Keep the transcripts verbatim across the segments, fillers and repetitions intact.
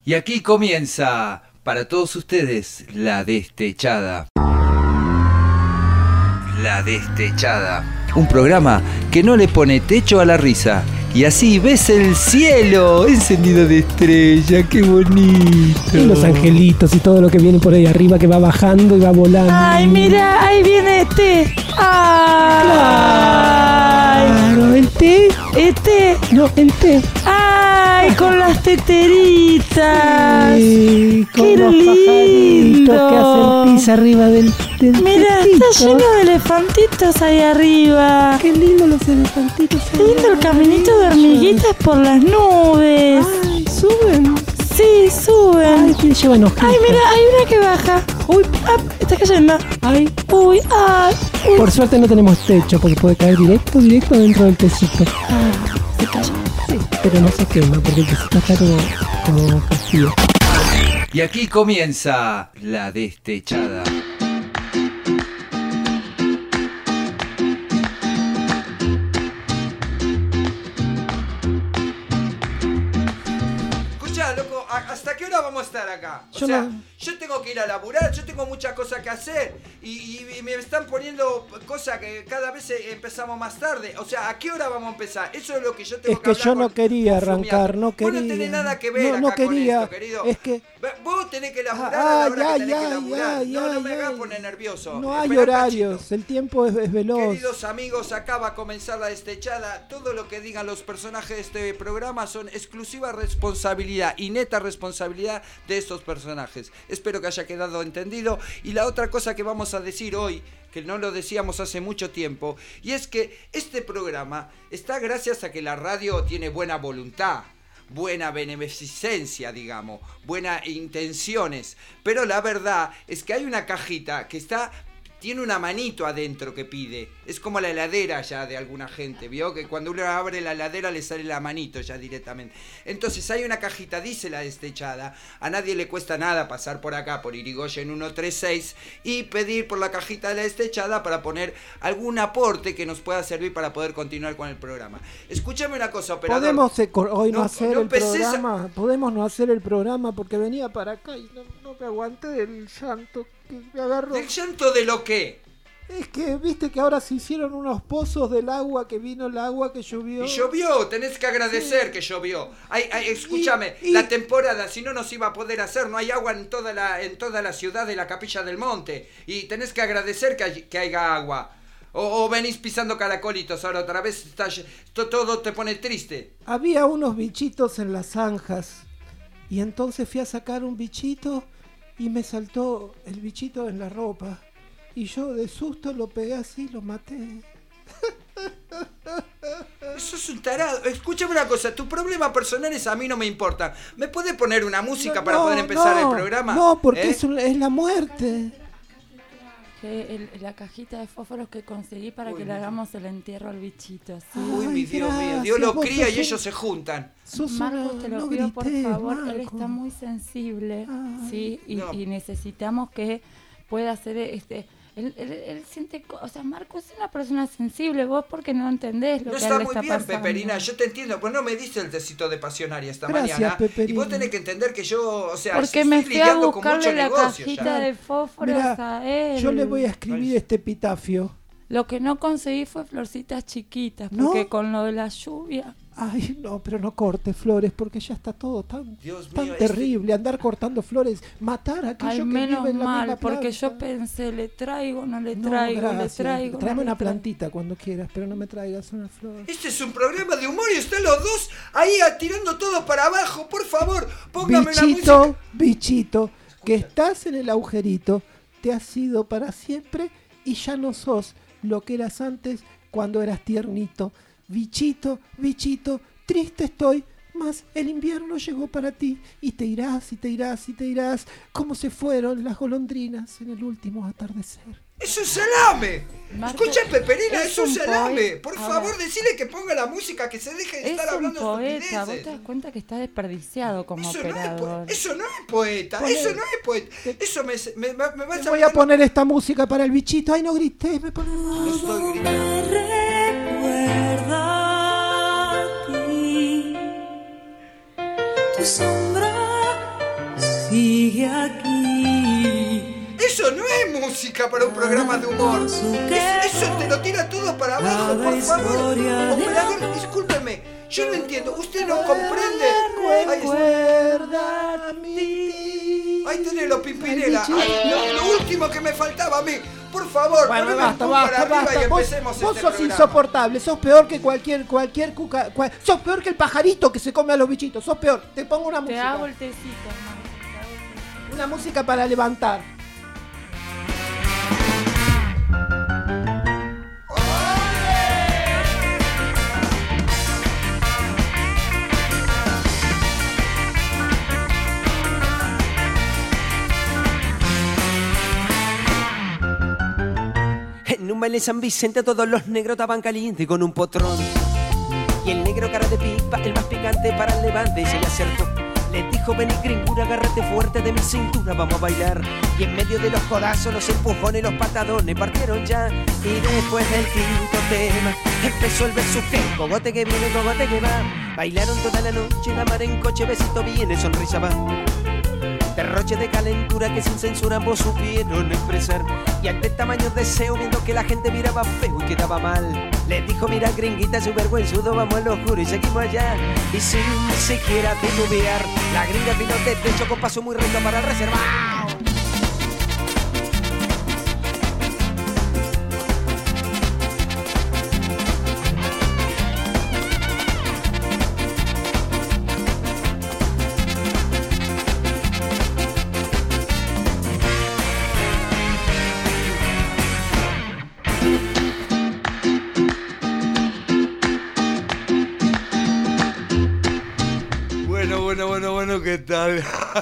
Y aquí comienza, para todos ustedes, La Destechada. La Destechada. Un programa que no le pone techo a la risa. Y así ves el cielo encendido de estrellas, qué bonito. Y los angelitos y todo lo que viene por ahí arriba que va bajando y va volando. Ay, mira, ahí viene este. Ay, claro, el té. Este. No, el té. Ay, con las teteritas. Sí, con qué los lindo. pajaritos que hacen pis arriba del, del Mira, testito. está lleno de elefantitos ahí arriba. Qué lindo los elefantitos. Qué lindo el caminito de hormiguitas por las nubes. Ay, suben. Sí, suben. Ay, que llevan hojitas. Ay, mira, hay una que baja. Uy, ah, está cayendo. Ay. Uy, ay. Uy. Por suerte no tenemos techo porque puede caer directo, directo dentro del tecito. Ah, se cayó. Sí, pero no se quema porque el tecito está como, como castillo. Y aquí comienza La Destechada. Escuchá, loco, ¿hasta qué hora vamos a estar acá? O Yo sea, no- yo tengo que ir a laburar, yo tengo muchas cosas que hacer y, y- y me están poniendo cosas que cada vez empezamos más tarde. O sea, ¿a qué hora vamos a empezar? Eso es lo que yo tengo Es que que hablar yo no con- quería con Flumiato. arrancar, no Vos no quería. tenés nada que ver No, no acá con quería. esto, querido. Es que- Vos tenés que laburar Ah, a la hora ay, que tenés ay, que laburar. ay, no, no ay, me hagas ay. poner nervioso. No hay Esperá, horarios, Pachito. el tiempo es, es veloz. Queridos amigos, acá va a comenzar La Destechada. Todo lo que digan los personajes de este programa son exclusiva responsabilidad y neta responsabilidad de estos personajes. Espero que haya quedado entendido. Y la otra cosa que vamos a decir hoy, que no lo decíamos hace mucho tiempo, y es que este programa está gracias a que la radio tiene buena voluntad, buena beneficencia, digamos, buenas intenciones, pero la verdad es que hay una cajita que está, tiene una manito adentro que pide, es como la heladera ya de alguna gente, ¿vio? Que cuando uno abre la heladera le sale la manito ya directamente. Entonces hay una cajita, dice La Destechada, a nadie le cuesta nada pasar por acá, por Irigoyen ciento treinta y seis, y pedir por la cajita de La Destechada para poner algún aporte que nos pueda servir para poder continuar con el programa. Escúchame una cosa, operador. Podemos eh, cor- hoy no, No- hacer no el empeces a- programa, podemos no hacer el programa porque venía para acá y no, no me aguanté del llanto que me agarró. ¿Del llanto de lo qué? Es que viste que ahora se hicieron unos pozos del agua, que vino el agua que llovió. Y llovió, tenés que agradecer Sí. que llovió. Ay, ay, escúchame, Y- y- la temporada, si no nos iba a poder hacer, no hay agua en toda la, en toda la ciudad de la Capilla del Monte. Y tenés que agradecer que, hay- que haya agua. O, o venís pisando caracolitos ahora otra vez, está, ll- to- todo te pone triste. Había unos bichitos en las zanjas y entonces fui a sacar un bichito y me saltó el bichito en la ropa y yo de susto lo pegué así y lo maté. Eso es un tarado. Escúchame una cosa, tus problemas personales a mí no me importan. ¿Me puedes poner una música No, para poder empezar no, el programa? No, porque ¿Eh? es, un- es la muerte. Que el- la cajita de fósforos que conseguí para Uy, que le mira. hagamos el entierro al bichito, ¿sí? Uy, Ay, mi Dios mío, gracias, Dios lo vos cría sos y un- ellos se juntan. Sos Marcos, una- te lo no pido por grites, favor, él Marco. está muy sensible, Ay. ¿sí? Y, No. y necesitamos que pueda hacer este... Él, él, él siente cosas, Marcos es una persona sensible, vos porque no entendés lo No que a está él le muy está bien, pasando. Peperina, yo te entiendo, pues no me diste el tecito de pasionaria esta Gracias, mañana. Peperina. Y vos tenés que entender que yo, o sea, Porque estoy me fui a lidiando con mucho buscarle la negocio cajita ya. de fósforos Mirá, a él. yo le voy a escribir Ay. este epitafio. Lo que no conseguí fue florcitas chiquitas, ¿No? porque con lo de la lluvia... Ay, no, pero no corte flores porque ya está todo tan, Dios tan mío, este- terrible. Andar cortando flores, matar a aquello Ay, que menos vive en la mal, misma porque yo planta. pensé, le traigo, no le No, traigo, gracias. le traigo. Tráeme no le una traigo. plantita cuando quieras, pero no me traigas una flor. Este es un programa de humor y están los dos ahí tirando todo para abajo. Por favor, póngame una Bichito, música. bichito, que estás en el agujerito, te has sido para siempre y ya no sos lo que eras antes cuando eras tiernito. Bichito, bichito, triste estoy, mas el invierno llegó para ti y te irás y te irás y te irás como se fueron las golondrinas en el último atardecer. ¡Es un salame! Marco, Escucha, Peperina, es, es un un salame. poeta. Por Ahora, favor, decile que ponga la música, que se deje de Es estar un hablando poeta, vos te das estupideces. cuenta que está desperdiciado como Eso no, es operador. po- eso no es poeta, Poné- eso no es poeta. Eso me, me, me, me vas Te voy a hablando- poner esta música para el bichito. Ay, no grites, me pone No mal. estoy gritando. Recuerda a ti, tu sombra sigue aquí. Eso no es música para un programa de humor. Es- eso te lo tira todo para abajo, por favor. Operador, discúlpeme, yo no entiendo. ¿Usted no comprende? Ahí está. Recuerda mi... Ahí tenés los Pimpinela. Ay, lo, lo último que me faltaba a mí. Por favor, Bueno, poneme basta, el pum para basta, arriba basta. y Vos, empecemos vos este sos programa. insoportable, sos peor que cualquier, cualquier cuca... cual- sos peor que el pajarito que se come a los bichitos, sos peor. Te pongo una Te música. hago el tecito, hermano. Te hago el tecito. Una música para levantar. En un baile San Vicente todos los negros estaban calientes con un potrón. Y el negro cara de pipa, el más picante para el levante, se le acercó. Le dijo, ven y gringura, agárrate fuerte de mi cintura, vamos a bailar. Y en medio de los codazos, los empujones, los patadones partieron ya. Y después del quinto tema, empezó el verso que cogote que viene, cogote que va. Bailaron toda la noche, la mar en coche, besito viene, sonrisa va. Derroche de calentura que sin censura ambos supieron expresar. Y ante tamaño deseo, viendo que la gente miraba feo y quedaba mal, le dijo, mira gringuita, su vergüenzudo, vamos a lo oscuro y seguimos allá. Y sin siquiera titubear, la gringa vino de techo con paso muy recto para el reservado. Bueno, bueno, bueno, bueno, ¿qué tal?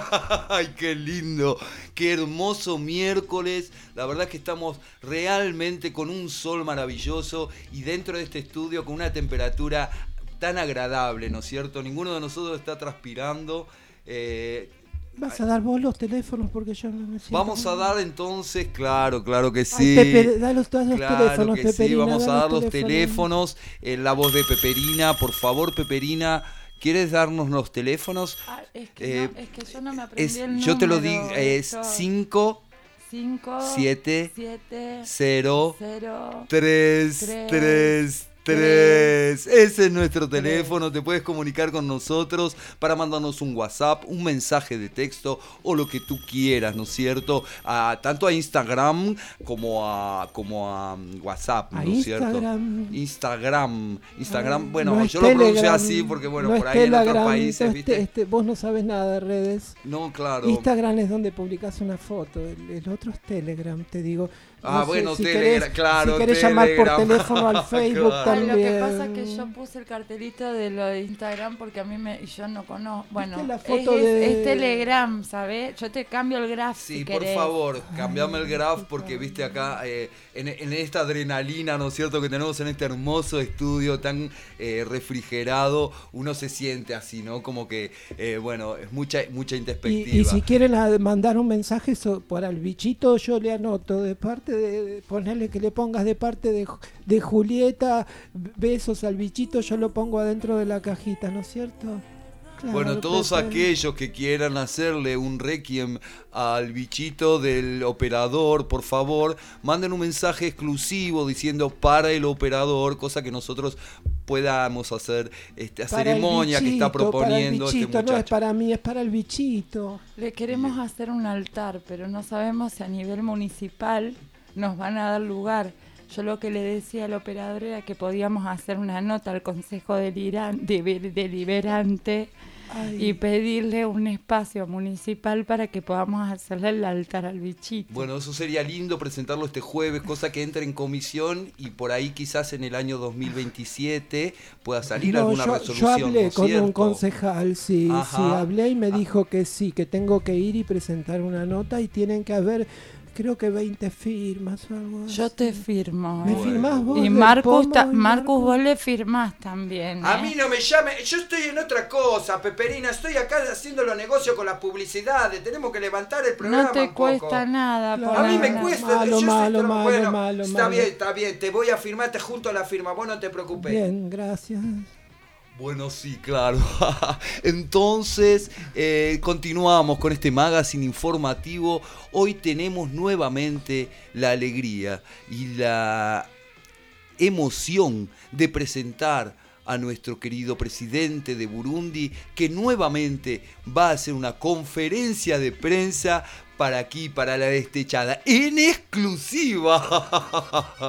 Ay, qué lindo, qué hermoso miércoles. La verdad es que estamos realmente con un sol maravilloso y dentro de este estudio con una temperatura tan agradable, ¿no es cierto? Ninguno de nosotros está transpirando. Eh, ¿Vas a dar vos los teléfonos? Porque yo no me siento... Vamos a dar entonces, claro, claro que Ay, sí. Pepe, da los, da los Claro teléfonos, que Peperina. sí, vamos da a dar los teléfonos, en la voz de Peperina. Por favor, Peperina, ¿quieres darnos los teléfonos? Ah, es, que Eh, no, es que yo no me aprendí Es, el número. yo te lo digo, es Yo- cinco, cinco, siete, siete, cero, cero, tres, tres, tres, tres. Ese es nuestro teléfono. Te puedes comunicar con nosotros para mandarnos un WhatsApp, un mensaje de texto o lo que tú quieras, ¿no es cierto? A, tanto a Instagram como a, como a WhatsApp, ¿no A es cierto? Instagram. Instagram. Instagram, Ay, bueno, no es yo lo pronuncio Telegram, así porque, bueno, no por es ahí en otros Telegram, países, no es ¿viste? te- este, vos no sabes nada de redes. No, claro. Instagram es donde publicás una foto, el, el otro es Telegram, te digo. Ah, sé, bueno, si Telegram, querés, claro, Si querés llamar Telegram. por teléfono al Facebook Claro. Ay, también. lo que pasa es que yo puse el cartelito de lo de Instagram porque a mí me y yo no conozco. Bueno, la es, foto es- de- es Telegram, ¿sabes? Yo te cambio el graph Sí, si por querés. favor, cambiame el graph porque viste acá eh, en, en esta adrenalina, ¿no es cierto?, que tenemos en este hermoso estudio tan eh, refrigerado, uno se siente así, ¿no? Como que, eh, bueno, es mucha mucha Y, introspectiva. y si quieren a- mandar un mensaje so- para el bichito, yo le anoto de parte de, de ponerle que le pongas de parte de, Ju- de Julieta, besos al bichito, yo lo pongo adentro de la cajita, ¿no es cierto? Claro, Bueno, todos Pepe. aquellos que quieran hacerle un requiem al bichito del operador, por favor, manden un mensaje exclusivo diciendo para el operador, cosa que nosotros podamos hacer esta Para el ceremonia que está bichito, proponiendo para el este bichito, no es muchacho. para mí, es para el bichito. Le queremos hacer un altar, pero no sabemos si a nivel municipal nos van a dar lugar. Yo lo que le decía al operador era que podíamos hacer una nota al Consejo Deliran- de- Deliberante Ay. y pedirle un espacio municipal para que podamos hacerle el altar al bichito. Bueno, eso sería lindo presentarlo este jueves, cosa que entre en comisión y por ahí quizás en el año dos mil veintisiete pueda salir No, alguna yo, yo resolución. hablé ¿no es con un cierto? concejal, sí, Ajá. sí, hablé y me Ah. dijo que sí, que tengo que ir y presentar una nota y tienen que haber, creo que veinte firmas o algo así. Yo te firmo. ¿Me eh. Bueno. firmás vos? Y del Marcus, pomo ta- y Marcus, vos le firmás también. A ¿eh? mí no me llame, yo estoy en otra cosa, Peperina, estoy acá haciendo los negocios con las publicidades, tenemos que levantar el programa No te un poco. cuesta nada. Claro. A mí me poner- cuesta, Malo, yo estoy malo, tra- malo, bueno, malo, está malo. bien, está bien, te voy a firmar, te junto a la firma, vos no te preocupes. Bien, gracias. Bueno, sí, claro. Entonces, eh, continuamos con este magazine informativo. Hoy tenemos nuevamente la alegría y la emoción de presentar a nuestro querido presidente de Burundi, que nuevamente va a hacer una conferencia de prensa para aquí, para La Destechada, en exclusiva.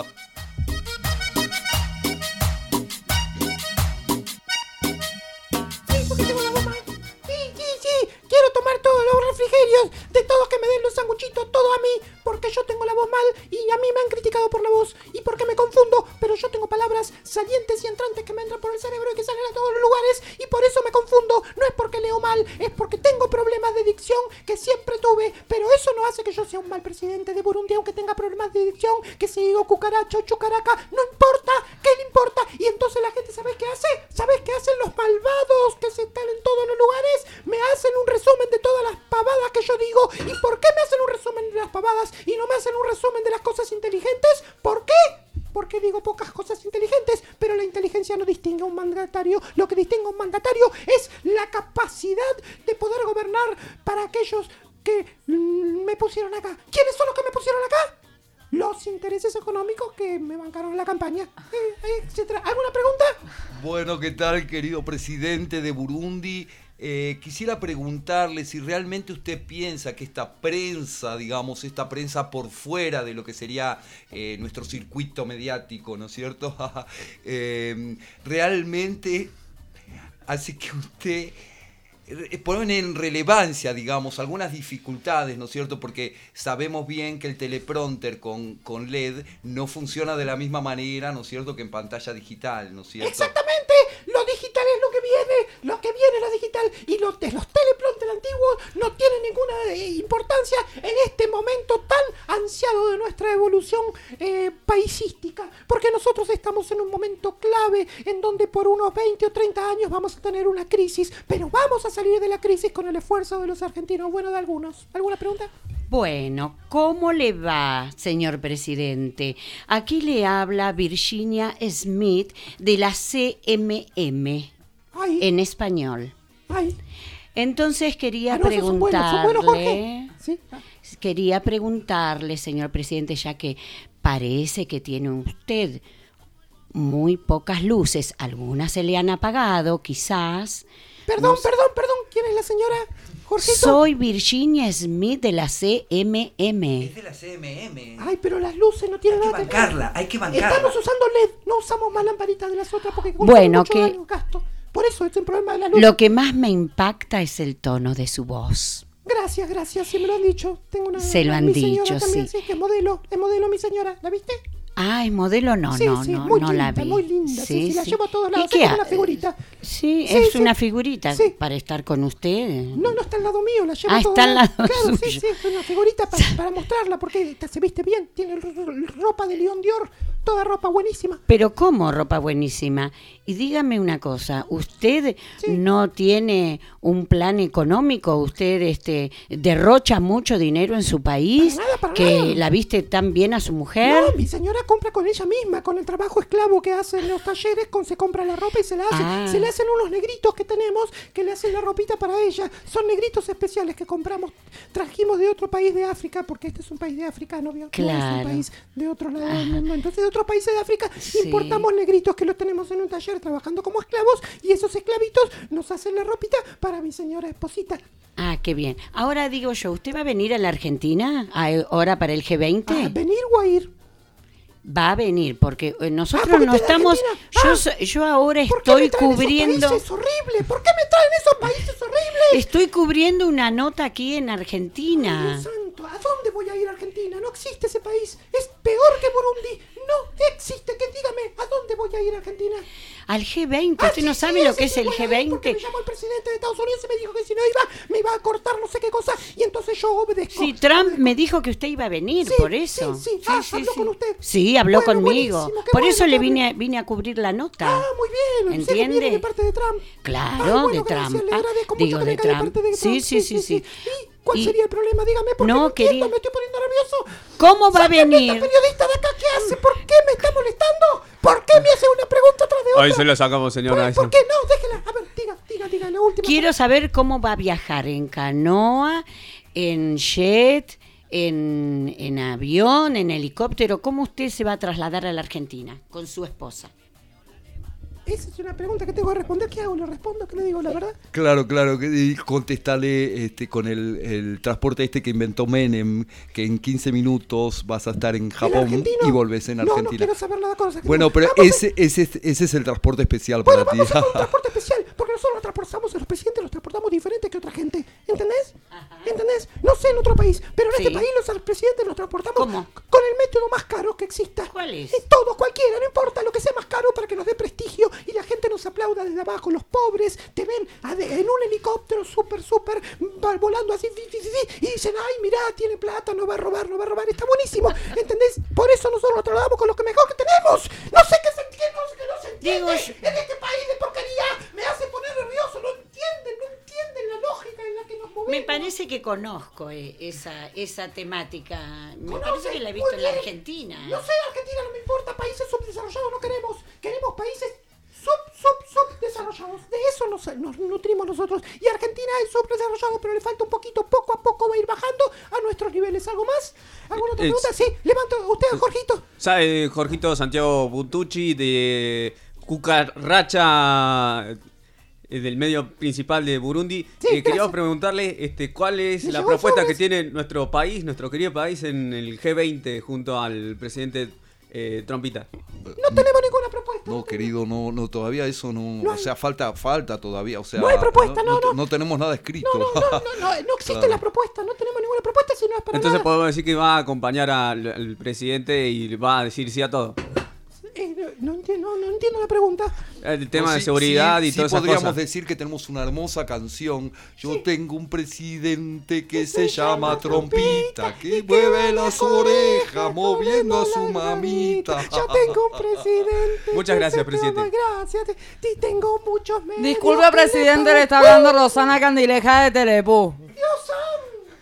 Quiero tomar todos los refrigerios, de todos que me den los sanguchitos, todo a mí, porque yo tengo la voz mal y a mí me han criticado por la voz y porque me confundo, pero yo tengo palabras salientes y entrantes que me entran por el cerebro y que salen a todos los lugares y por eso me confundo. No es porque leo mal, es porque tengo problemas de dicción que siempre tuve, pero eso no hace que yo sea un mal presidente de Burundi, aunque tenga problemas de dicción, que si digo cucaracho, chucaraca, no importa, ¿qué le importa? Y entonces la gente, ¿sabes qué hace? ¿Sabes qué hacen los malvados que se están en todos los lugares? Me hacen un resumen de todas las pavadas que yo digo. ¿Y por qué me hacen un resumen de las pavadas y no me hacen un resumen de las cosas inteligentes? ¿Por qué? Porque digo pocas cosas inteligentes, pero la inteligencia no distingue a un mandatario. Lo que distingue a un mandatario es la capacidad de poder gobernar para aquellos que mm, me pusieron acá. ¿Quiénes son los que me pusieron acá? Los intereses económicos que me bancaron la campaña, eh, etcétera. ¿Alguna pregunta? Bueno, ¿qué tal, querido presidente de Burundi? Eh, quisiera preguntarle si realmente usted piensa que esta prensa, digamos, esta prensa por fuera de lo que sería eh, nuestro circuito mediático, ¿no es cierto? eh, realmente hace que usted pone en relevancia, digamos, algunas dificultades, ¿no es cierto? Porque sabemos bien que el teleprompter con, con L E D no funciona de la misma manera, ¿no es cierto?, que en pantalla digital, ¿no es cierto? Exactamente, lo digital es lo que viene, lo que viene es lo digital, y los, de los teleprompter antiguos no tienen ninguna eh, importancia en este momento tan ansiado de nuestra evolución eh, paisística, porque nosotros estamos en un momento clave en donde por unos veinte o treinta años vamos a tener una crisis, pero vamos a salir de la crisis con el esfuerzo de los argentinos, bueno, de algunos. ¿Alguna pregunta? Bueno, ¿cómo le va, señor presidente? Aquí le habla Virginia Smith de la C M M, ay, en español. Ay. Entonces quería ah, no, preguntarle, son buenos, son buenos, ¿sí? ah. quería preguntarle, señor presidente, ya que parece que tiene usted muy pocas luces, algunas se le han apagado, quizás. Perdón, no perdón, perdón, ¿quién es la señora? Jorgito. Soy Virginia Smith de la C M M. Es de la C M M. Ay, pero las luces no tienen nada que ver. Hay que bancarla, hay que bancarla. Estamos usando L E D, no usamos más lamparitas de las otras porque bueno, mucho que daño, gasto. Por eso es un problema de la luz. Lo que más me impacta es el tono de su voz. Gracias, gracias, sí me lo han dicho. Tengo una, Se lo han mi dicho, señora también, sí. sí. Que es modelo, es modelo mi señora, ¿la viste? Ah, ¿es modelo? No, sí, no, sí, no, muy no linda, la vi. muy linda, sí, sí, sí, la llevo a todos lados, ¿Y qué? Es una figurita. Sí, sí es sí. una figurita sí. para estar con usted. No, no está al lado mío, la llevo ah, a todos está al lado Claro, suyo. sí, sí, es una figurita para, para mostrarla porque se viste bien, tiene ropa de León Dior, toda ropa buenísima. Pero ¿cómo ropa buenísima? Y dígame una cosa, ¿usted sí. no tiene un plan económico? ¿Usted este derrocha mucho dinero en su país? Para nada, para ¿Que nada. la viste tan bien a su mujer? No, mi señora compra con ella misma, con el trabajo esclavo que hace en los talleres, con, se compra la ropa y se la hace. Ah. Se le hacen unos negritos que tenemos que le hacen la ropita para ella. Son negritos especiales que compramos, trajimos de otro país de África, porque este es un país de África, no, no claro. es un país de otro lado del mundo. Entonces de otros países de África sí. importamos negritos que los tenemos en un taller trabajando como esclavos y esos esclavitos nos hacen la ropita para mi señora esposita. Ah, qué bien. Ahora digo yo, ¿usted va a venir a la Argentina ahora para el G veinte? ¿A venir o a ir? Va a venir, porque nosotros ah, porque no estamos... Ah, yo, yo ahora ¿por estoy qué me cubriendo... Esos países horribles? ¿Por qué me traen esos países horribles? Estoy cubriendo una nota aquí en Argentina. Ay, Dios santo, ¿a dónde voy a ir a Argentina? No existe ese país. Es peor que Burundi. No existe. Que dígame, ¿a dónde voy a ir a Argentina? Al G veinte. Ah, ¿Usted sí, no sí, sabe sí, lo sí, que sí, es el bueno, G veinte? Porque me llamó el presidente de Estados Unidos y me dijo que si no iba, me iba a cortar no sé qué cosa. Y entonces yo obedezco. Sí, Trump obedezco. me dijo que usted iba a venir, sí, por eso. Sí, sí, sí. Ah, sí ¿habló sí. con usted? Sí, habló bueno, conmigo. Por bueno, eso le vine a, vine a cubrir la nota. Ah, muy bien. ¿Entiende? Viene de parte de Trump. Claro, ah, bueno, de gracias, Trump. Le agradezco Digo, mucho de que Trump. De parte de Trump. Sí, sí, sí, sí. sí. ¿Y cuál y... sería el problema? Dígame, porque no, no entiendo, quería... me estoy poniendo nervioso. ¿Cómo va a venir? ¿Esta periodista de acá qué hace? ¿Por qué me está molestando? ¿Por qué me hace una pregunta tras de otra? Hoy se lo sacamos, señora. ¿Por, ¿Por qué no? Déjela. A ver, diga, diga, diga la última. Quiero saber cómo va a viajar, en canoa, en jet, en, en avión, en helicóptero. ¿Cómo usted se va a trasladar a la Argentina con su esposa? Esa es una pregunta que tengo que responder. ¿Qué hago? ¿Le respondo? ¿Qué le digo? ¿La verdad? Claro, claro, que contestale este, con el, el transporte este que inventó Menem, que en quince minutos vas a estar en Japón y volvés en Argentina. No, no quiero saber nada con esa Bueno, pero ese, ese, es, ese es el transporte especial bueno, para ti. Vamos a hacer un transporte especial, porque nosotros los transportamos, a los presidentes los transportamos diferente que otra gente. ¿Entendés? Ajá. ¿Entendés? No sé en otro país, pero en sí. este país los presidentes los transportamos ¿Cómo? Con el método más caro que exista. ¿Cuál es? Y todo, cualquiera, no importa, lo que sea más caro para que nos dé prestigio y la gente nos aplauda desde abajo. Los pobres te ven en un helicóptero súper, súper volando así y dicen, ay, mirá, tiene plata, no va a robar, no va a robar, está buenísimo. ¿Entendés? Por eso nosotros lo trasladamos con lo que mejor que tenemos. No sé qué se entiende, no sé qué no se entiende. Digo, en este país de porquería me hace poner nervioso, no entienden, no entienden la lógica en la que nos movemos. Me parece que conozco eh, esa, esa temática. Me Conoce, parece que la he visto en la Argentina. No sé, Argentina no me importa, países subdesarrollados no queremos. Queremos países sub, sub, subdesarrollados. De eso nos, nos nutrimos nosotros. Y Argentina es subdesarrollado, pero le falta un poquito, poco a poco va a ir bajando a nuestros niveles. ¿Algo más? ¿Alguna otra pregunta? Sí, levanto. Usted, Jorgito. ¿Sabe, Jorgito Santiago Buntucci, de Cucaracha, del medio principal de Burundi? Sí, eh, queríamos preguntarle este, cuál es la propuesta que tiene nuestro país, nuestro querido país, en el G veinte junto al presidente eh, Trumpita. No tenemos ninguna propuesta. No, querido, no, no, todavía eso no, no o sea, falta, falta todavía, o sea. No hay propuesta, no, no. No, no tenemos nada escrito. No, no, no, no, no, no existe claro. la propuesta, no tenemos ninguna propuesta, si no es para Entonces nada. podemos decir que va a acompañar al, al presidente y va a decir sí a todo. Eh, no, no, entiendo, no, no entiendo la pregunta. El tema no, de sí, seguridad sí, y sí todas esas podríamos cosas. decir que tenemos una hermosa canción. Yo sí. tengo un presidente que se, se llama Trompita, que mueve las orejas moviendo a su mamita. Yo tengo un presidente. Muchas gracias, presidente. Gracias. Y tengo muchos medios. Disculpe, presidente, le está hablando Rosana Candileja de Telepú. Dios santo.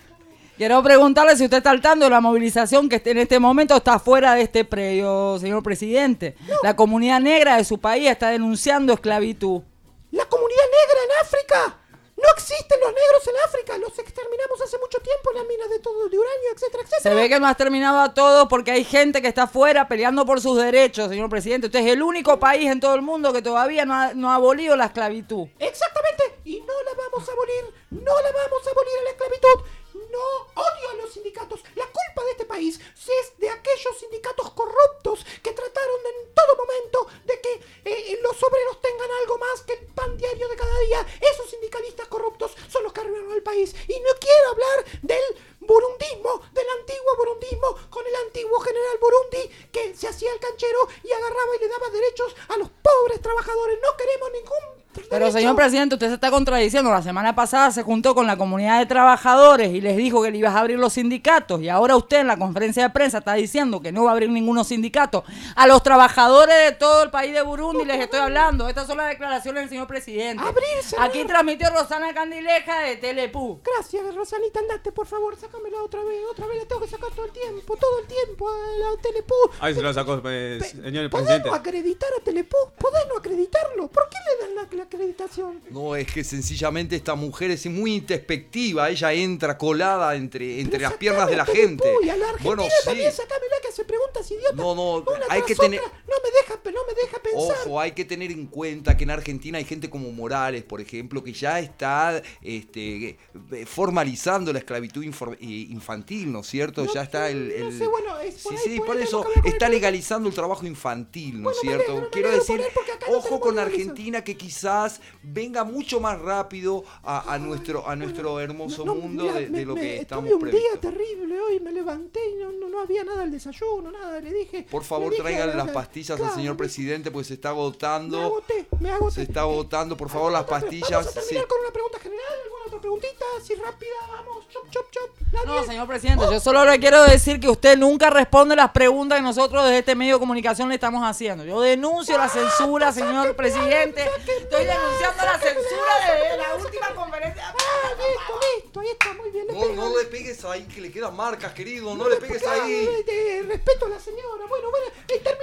Quiero preguntarle si usted está al tanto de la movilización que en este momento está fuera de este predio, señor presidente. No. La comunidad negra de su país está denunciando esclavitud. ¿La comunidad negra en África? No existen los negros en África. Los exterminamos hace mucho tiempo en las minas de todo de uranio, etcétera, etcétera. Se ve que no ha exterminado a todos porque hay gente que está afuera peleando por sus derechos, señor presidente. Usted es el único país en todo el mundo que todavía no ha, no ha abolido la esclavitud. Exactamente. Y no la vamos a abolir. No la vamos a abolir a la esclavitud. No odio a los sindicatos. La culpa de este país es de aquellos sindicatos corruptos que trataron de, en todo momento de que eh, los obreros tengan algo más que el pan diario de cada día. Esos sindicalistas corruptos son los que arruinaron el país. Y no quiero hablar del burundismo, del antiguo burundismo, con el antiguo general Burundi que se hacía el canchero y agarraba y le daba derechos a los pobres trabajadores. No queremos ningún Pero señor presidente, usted se está contradiciendo. La semana pasada se juntó con la comunidad de trabajadores y les dijo que le ibas a abrir los sindicatos, y ahora usted en la conferencia de prensa está diciendo que no va a abrir ninguno sindicato. A los trabajadores de todo el país de Burundi les estoy hablando. Estas son las declaraciones del señor presidente. Abrirse. Aquí transmitió Rosana Candileja de Telepú. Gracias, Rosanita, andate, por favor, sácamela otra vez. Otra vez la tengo que sacar todo el tiempo, todo el tiempo a la Telepú. Ahí se lo sacó, pues, señor ¿Podés presidente. no acreditar a Telepú? ¿Podés no acreditarlo? ¿Por qué le dan la, la acreditación? No, es que sencillamente esta mujer es muy introspectiva. Ella entra colada entre, entre las piernas de la gente. Y a la Argentina bueno, también, sí. sacámela que hace preguntas idiotas. No, no, Una hay tras que tener... otra. No me deja, no me deja pensar. Ojo, hay que tener en cuenta que en Argentina hay gente como Morales, por ejemplo, que ya está este, formalizando la esclavitud infor- infantil, ¿no es cierto? No, ya está el... el... No sé, bueno, es por sí, ahí, sí, por por ahí eso está legalizando el trabajo infantil, ¿no es bueno, cierto? Me alegro, Quiero me decir, no ojo con Argentina, que quizás venga mucho más rápido a, a nuestro a nuestro hermoso no, no, mundo mira, de, de me, lo me, que estamos tuve un previstos. día terrible hoy, me levanté y no, no, no había nada al desayuno, nada, le dije. Por favor, dije, traigan las la, pastillas claro, al señor presidente, porque se está agotando. Me agoté, me agoté. Se está agotando, por favor, las pastillas. Vamos a terminar sí. con una pregunta general, alguna otra preguntita, así rápida, vamos, chop, chop, chop. ¿Nadie? No, señor presidente, yo solo le quiero decir que usted nunca responde las preguntas que nosotros desde este medio de comunicación le estamos haciendo. Yo denuncio la censura, señor presidente. Estoy denunciando la censura desde la última conferencia. Ah, listo, listo, ahí está, muy bien. Le No, pega. no le pegues ahí, que le quedan marcas, querido. No, no le pegues ahí. Eh, respeto a la señora. Bueno, bueno, eh, termina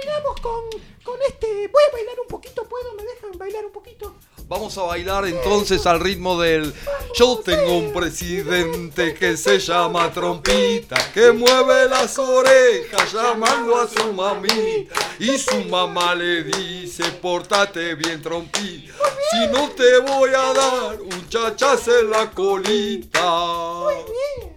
terminamos con, con este... Voy a bailar un poquito, ¿puedo? ¿Me dejan bailar un poquito? Vamos a bailar entonces al ritmo del... Yo tengo un presidente que se llama Trompita, que mueve las orejas llamando a su mamita, y su mamá le dice, pórtate bien, Trompita, si no te voy a dar un chachazo en la colita. Muy bien.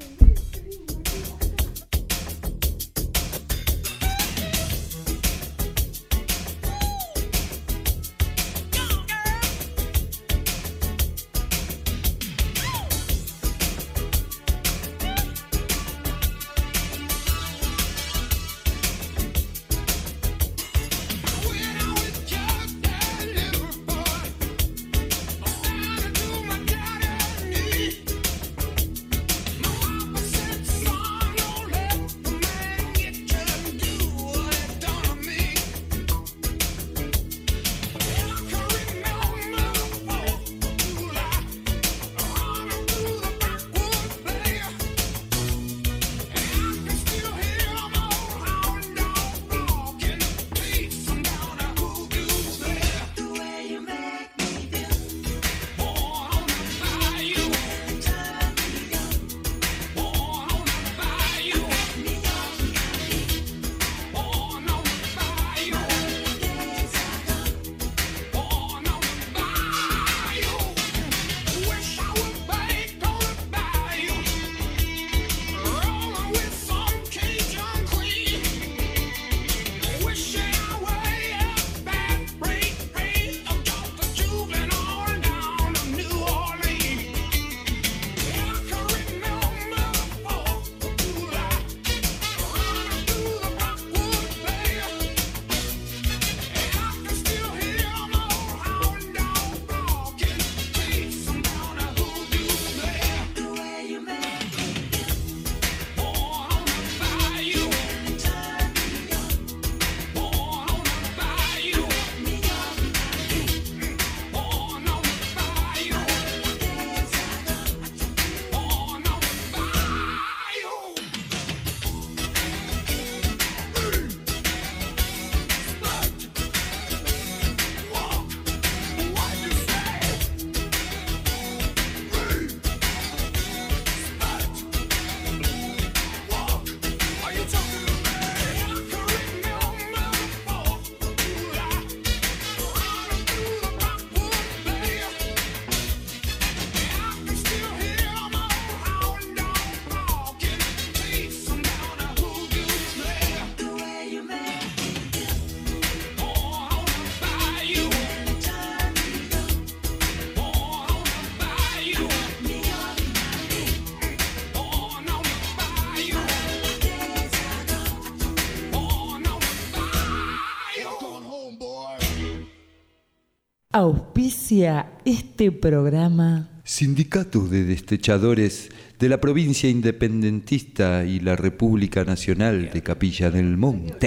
Auspicia este programa Sindicatos de Destechadores de la Provincia Independentista y la República Nacional de Capilla del Monte.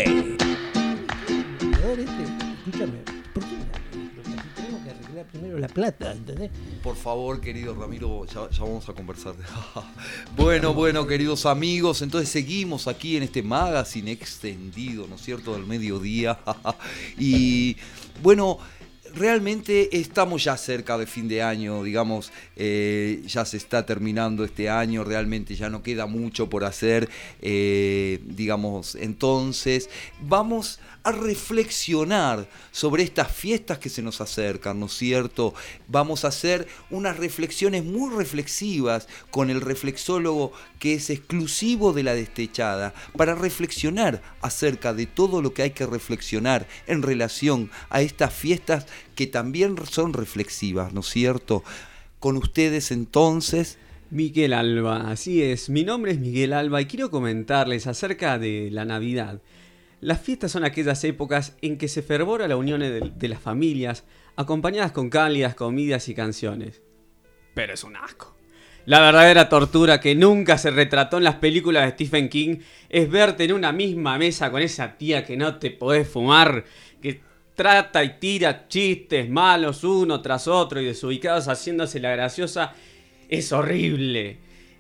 Escúchame, ¿por qué tenemos que arreglar primero la plata, ¿entendés? Por favor, querido Ramiro, ya, ya vamos a conversar. Bueno, bueno, queridos amigos, entonces seguimos aquí en este magazine extendido, ¿no es cierto?, del mediodía. Y bueno, realmente estamos ya cerca de fin de año, digamos, eh, ya se está terminando este año, realmente ya no queda mucho por hacer, eh, digamos, entonces vamos a reflexionar sobre estas fiestas que se nos acercan, ¿no es cierto? Vamos a hacer unas reflexiones muy reflexivas con el reflexólogo que es exclusivo de La Destechada, para reflexionar acerca de todo lo que hay que reflexionar en relación a estas fiestas que también son reflexivas, ¿no es cierto? Con ustedes entonces... Miguel Alba, así es, mi nombre es Miguel Alba y quiero comentarles acerca de la Navidad. Las fiestas son aquellas épocas en que se fervora la unión de, de las familias, acompañadas con cálidas comidas y canciones. Pero es un asco. La verdadera tortura que nunca se retrató en las películas de Stephen King es verte en una misma mesa con esa tía que no te podés fumar, que trata y tira chistes malos uno tras otro y desubicados haciéndose la graciosa. Es horrible.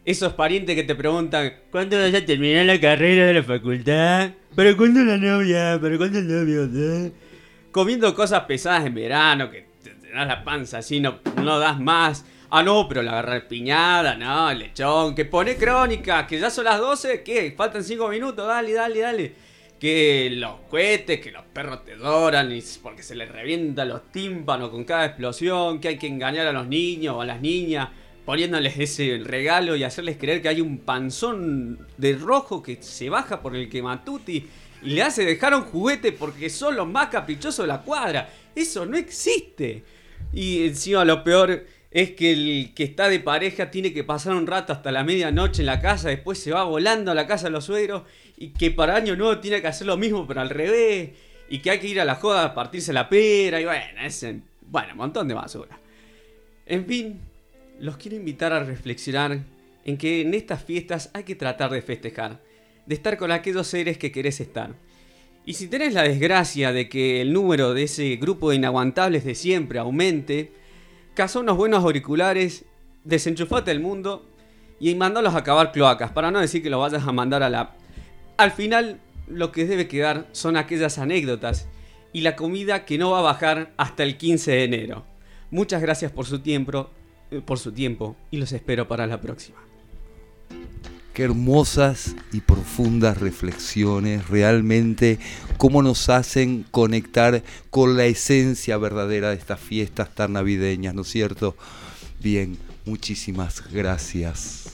esos parientes que te preguntan, ¿cuándo vas a terminar la carrera de la facultad? ¿Para cuándo la novia? ¿Para cuándo el novio? ¿Eh? Comiendo cosas pesadas en verano, que te, te das la panza así, no, no das más. Ah, no, pero la agarrar piñada, no, el lechón, que pone crónica, que ya son las doce, ¿qué? Faltan cinco minutos, dale, dale, dale. Que los cohetes, que los perros te adoran y porque se les revienta los tímpanos con cada explosión, que hay que engañar a los niños o a las niñas poniéndoles ese regalo y hacerles creer que hay un panzón de rojo que se baja por el quematuti y le hace dejar un juguete porque son los más caprichosos de la cuadra. Eso no existe. Y encima lo peor es que el que está de pareja tiene que pasar un rato hasta la medianoche en la casa, después se va volando a la casa de los suegros, y que para Año Nuevo tiene que hacer lo mismo pero al revés, y que hay que ir a la joda a partirse la pera, y bueno, es bueno, un montón de basura. En fin, los quiero invitar a reflexionar en que en estas fiestas hay que tratar de festejar, de estar con aquellos seres que querés estar. Y si tenés la desgracia de que el número de ese grupo de inaguantables de siempre aumente, cazá unos buenos auriculares, desenchufate el mundo y mandalos a cavar cloacas, para no decir que lo vayas a mandar a la... Al final, lo que debe quedar son aquellas anécdotas y la comida que no va a bajar hasta el quince de enero. Muchas gracias por su tiempo, eh, por su tiempo y los espero para la próxima. Qué hermosas y profundas reflexiones, realmente cómo nos hacen conectar con la esencia verdadera de estas fiestas tan navideñas, ¿no es cierto? Bien, muchísimas gracias.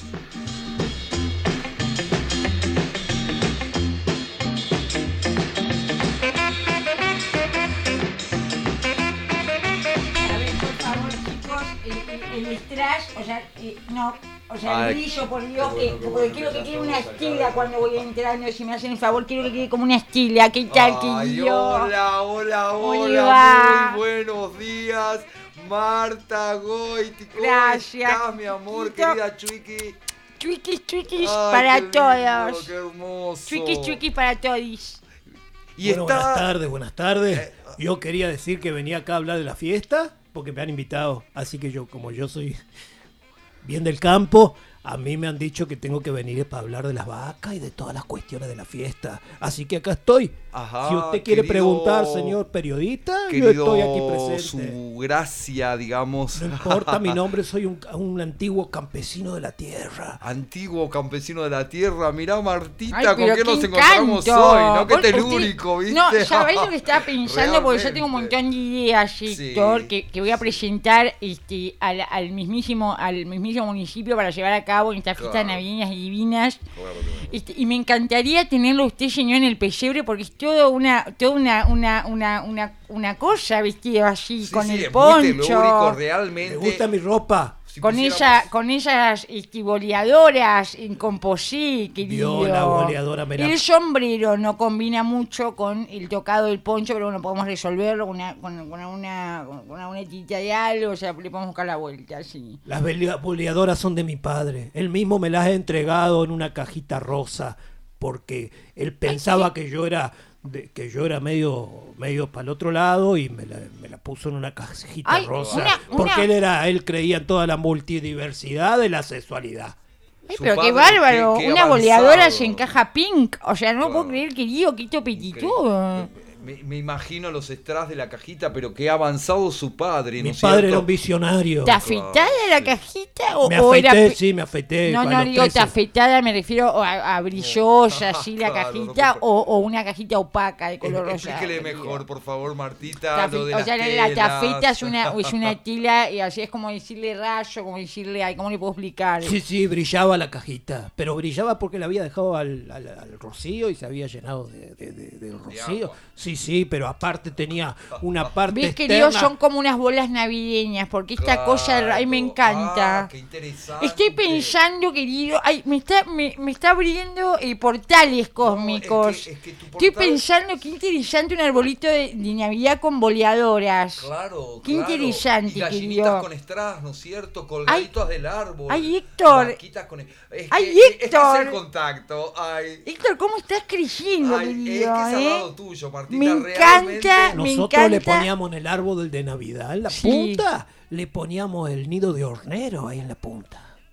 Trash, o sea, eh, no, o sea, el brillo, por Dios, que, porque quiero que quede una estila cuando voy entrando, si me hacen el favor, quiero que quede como una estila. ¿Qué tal, Ay, que yo? Hola, hola, hola, hola, muy buenos días, Marta Goiti. Gracias. ¿Cómo estás, mi amor, Listo. querida Chuiki? Chuiquis, chuiquis Ay, para qué lindo, todos. Qué hermoso. Chuiquis, chuiquis para todos. Y bueno, está... buenas tardes, buenas tardes. Yo quería decir que venía acá a hablar de la fiesta, porque me han invitado, así que yo, como yo soy bien del campo, a mí me han dicho que tengo que venir para hablar de las vacas y de todas las cuestiones de la fiesta. Así que acá estoy. Ajá, si usted quiere querido, preguntar, señor periodista, querido, yo estoy aquí presente. Su gracia, digamos. No importa mi nombre, soy un, un antiguo campesino de la tierra. Antiguo campesino de la tierra. Mirá, Martita, Ay, con pero qué nos qué encontramos encanto. hoy, ¿no? Qué Usted- telúrico, ¿viste? No, ¿sabés lo que estaba pensando? Porque yo tengo un Realmente. montón de ideas, Héctor, Sí. que, que voy a presentar este, al, al mismísimo al mismísimo municipio para llevar a cabo en estas fiestas Claro. navideñas y divinas. Claro que Este, y me encantaría tenerlo usted, señor, en el pesebre, porque es todo una, toda una, una, una, una, una cosa vestido así, Sí, con sí, el es muy telúrico, poncho, realmente. Me gusta mi ropa. Si con pusiéramos- esa, con esas este, boleadoras en composí, querido. Vio la boleadora, mirá. El sombrero no combina mucho con el tocado del poncho, pero bueno, podemos resolverlo con una, con, con una, con una, una tita de algo, o sea, le podemos buscar la vuelta, sí. Las belea- boleadoras son de mi padre. Él mismo me las ha entregado en una cajita rosa porque él pensaba que yo era de- que yo era medio medio para el otro lado y me la, me la puso en una cajita Ay, rosa una- porque una- él era él creía en toda la multidiversidad de la sexualidad. Ay, Su pero qué padre, bárbaro, qué- qué una avanzado. boleadora se encaja pink, o sea, no Claro. puedo creer, querido, quito petitud. Me, me imagino los strass de la cajita, pero qué avanzado su padre, Mi ¿no es padre cierto? era un visionario. ¿Te afeitada la sí. cajita o, Me o era afeité, pe- sí, me afeité. No, a no los digo trece. tafetada, me refiero a, a brillosa, así la Claro, no, cajita, pero- o, o una cajita opaca de color Eh, rosa. Explíquele mejor, por favor, Martita, lo de o las sea, la telas. tafeta es una, es una tela, y así es como decirle rayo, como decirle, ay, ¿cómo le puedo explicar? Sí, sí, brillaba la cajita, pero brillaba porque la había dejado al, al- al rocío y se había llenado de, de- de- del rocío. agua. Sí, sí, pero aparte tenía una parte ¿Ves, querido? externa. Son como unas bolas navideñas, porque esta Claro. cosa, ay, me encanta. Ah, qué interesante. Estoy pensando, querido, ay, me está, me, me está abriendo eh, portales cósmicos. es que- es que tu Estoy portal- pensando, qué interesante un arbolito de, de Navidad con boleadoras. Claro, Qué claro. interesante, Y gallinitas querido. con strass, ¿no es cierto? Colgaditos del árbol. ay, Héctor. Vaquitas con... Es que, Ay, es que Héctor. es el contacto. Ay, Héctor, ¿cómo estás creciendo, ay, es que querido? es al eh? lado tuyo, Martita. Me realmente. encanta, me Nosotros le encanta. poníamos en el árbol de Navidad, en la Sí. punta, le poníamos el nido de hornero ahí en la punta.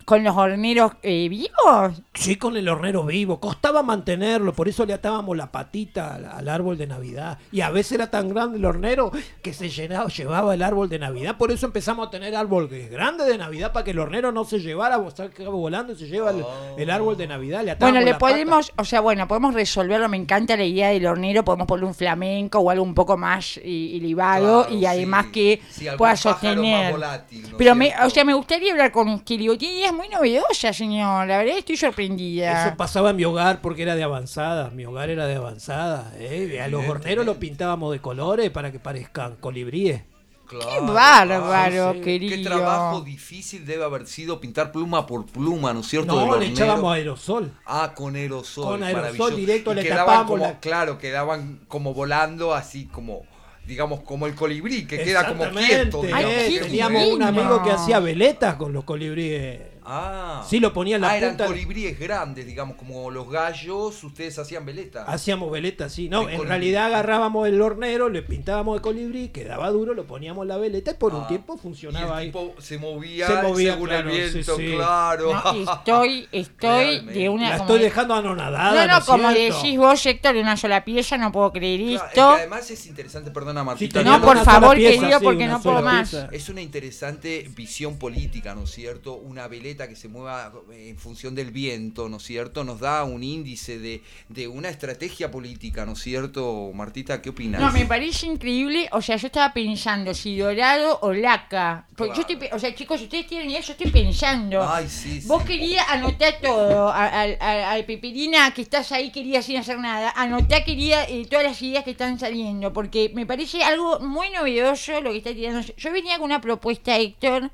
con los horneros eh, vivos. Sí, con el hornero vivo. Costaba mantenerlo, por eso le atábamos la patita al, al árbol de Navidad. Y a veces era tan grande el hornero que se llenaba, llevaba el árbol de Navidad. Por eso empezamos a tener árboles grandes de Navidad, para que el hornero no se llevara, salga volando y se lleva el, el árbol de Navidad. Le Bueno, le la podemos, pata. o sea, bueno, podemos resolverlo. Me encanta la idea del hornero. Podemos ponerle un flamenco o algo un poco más y, y libado, Claro, y además sí. que Sí, algún pueda pájaro más sostener. volátil, ¿no es Pero me, cierto? o sea, me gustaría hablar con usted. Digo, tiene ideas muy novedosas, señor. La verdad estoy sorprendida. Eso pasaba en mi hogar porque era de avanzada. Mi hogar era de avanzada. ¿eh? A los horneros los pintábamos de colores para que parezcan colibríes. Claro, Qué bárbaro, claro, sí. querido. Qué trabajo difícil debe haber sido pintar pluma por pluma, ¿no es cierto? No, del le hornero. echábamos aerosol. Ah, con aerosol. Con aerosol maravilloso. directo, Y le quedaban tapamos como, la- Claro, quedaban como volando así como, digamos, como el colibrí, que queda como Exactamente, quieto. digamos. eh, qué teníamos un divino. amigo que hacía veletas con los colibríes. Ah, Sí, lo ponía en la ah, eran punta. colibríes grandes, digamos, como los gallos, ustedes hacían veletas. Hacíamos veletas, sí. No, De en colibrí. realidad agarrábamos el hornero, le pintábamos de colibrí, quedaba duro, lo poníamos en la veleta y por un Ah, tiempo y funcionaba el ahí. tipo se movía, Se movía, según claro, el viento, sí, sí. claro. No, estoy, estoy Realmente. de una. La como estoy de- dejando anonadada. No, no, es como cierto? decís vos, Héctor, de una sola pieza, no puedo creer Claro, es que esto. además es interesante, perdona Martita. Sí, No, teníamos por una sola favor, pieza, querido, sí, porque una no puedo sola más. pieza. Es una interesante visión política, ¿no es cierto? Una veleta que se mueva en función del viento, ¿no es cierto? Nos da un índice de, de una estrategia política, ¿no es cierto? Martita, ¿qué opinas? No, me parece increíble. O sea, yo estaba pensando si dorado o laca. Porque Claro. yo estoy, pe- o sea, chicos, si ustedes tienen idea, yo estoy pensando. Ay, sí, sí. Vos querías anotar todo. Al a, a, Pepirina, que estás ahí, quería sin hacer nada. Anotá, quería eh, todas las ideas que están saliendo. Porque me parece algo muy novedoso lo que está tirando. Yo venía con una propuesta, Héctor,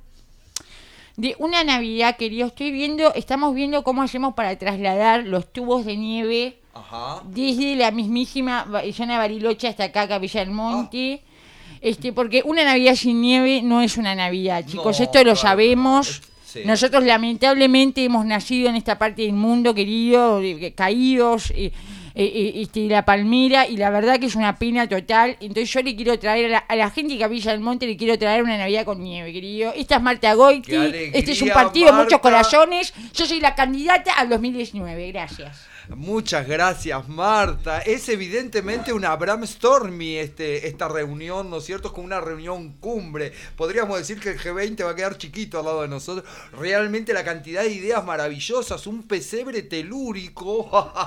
de una Navidad, querido. Estoy viendo, estamos viendo cómo hacemos para trasladar los tubos de nieve Ajá. desde la mismísima ba- zona de Bariloche hasta acá, Capilla del Monte. Este, porque una Navidad sin nieve no es una Navidad, chicos. No, Esto lo claro, sabemos. es- sí. Nosotros lamentablemente hemos nacido en esta parte del mundo, querido, eh, caídos, eh, eh, eh, este, la palmera, y la verdad que es una pena total. Entonces yo le quiero traer a la, a la gente de Capilla del Monte, le quiero traer una Navidad con nieve, querido. Esta es Marta Goiti, ¡Qué alegría, este es un partido de muchos Marta! corazones. Yo soy la candidata al dos mil diecinueve, gracias. Muchas gracias, Marta. Es evidentemente una brainstorming este, esta reunión, ¿no es cierto? Es como una reunión cumbre. Podríamos decir que el G veinte va a quedar chiquito al lado de nosotros. Realmente la cantidad de ideas maravillosas, un pesebre telúrico.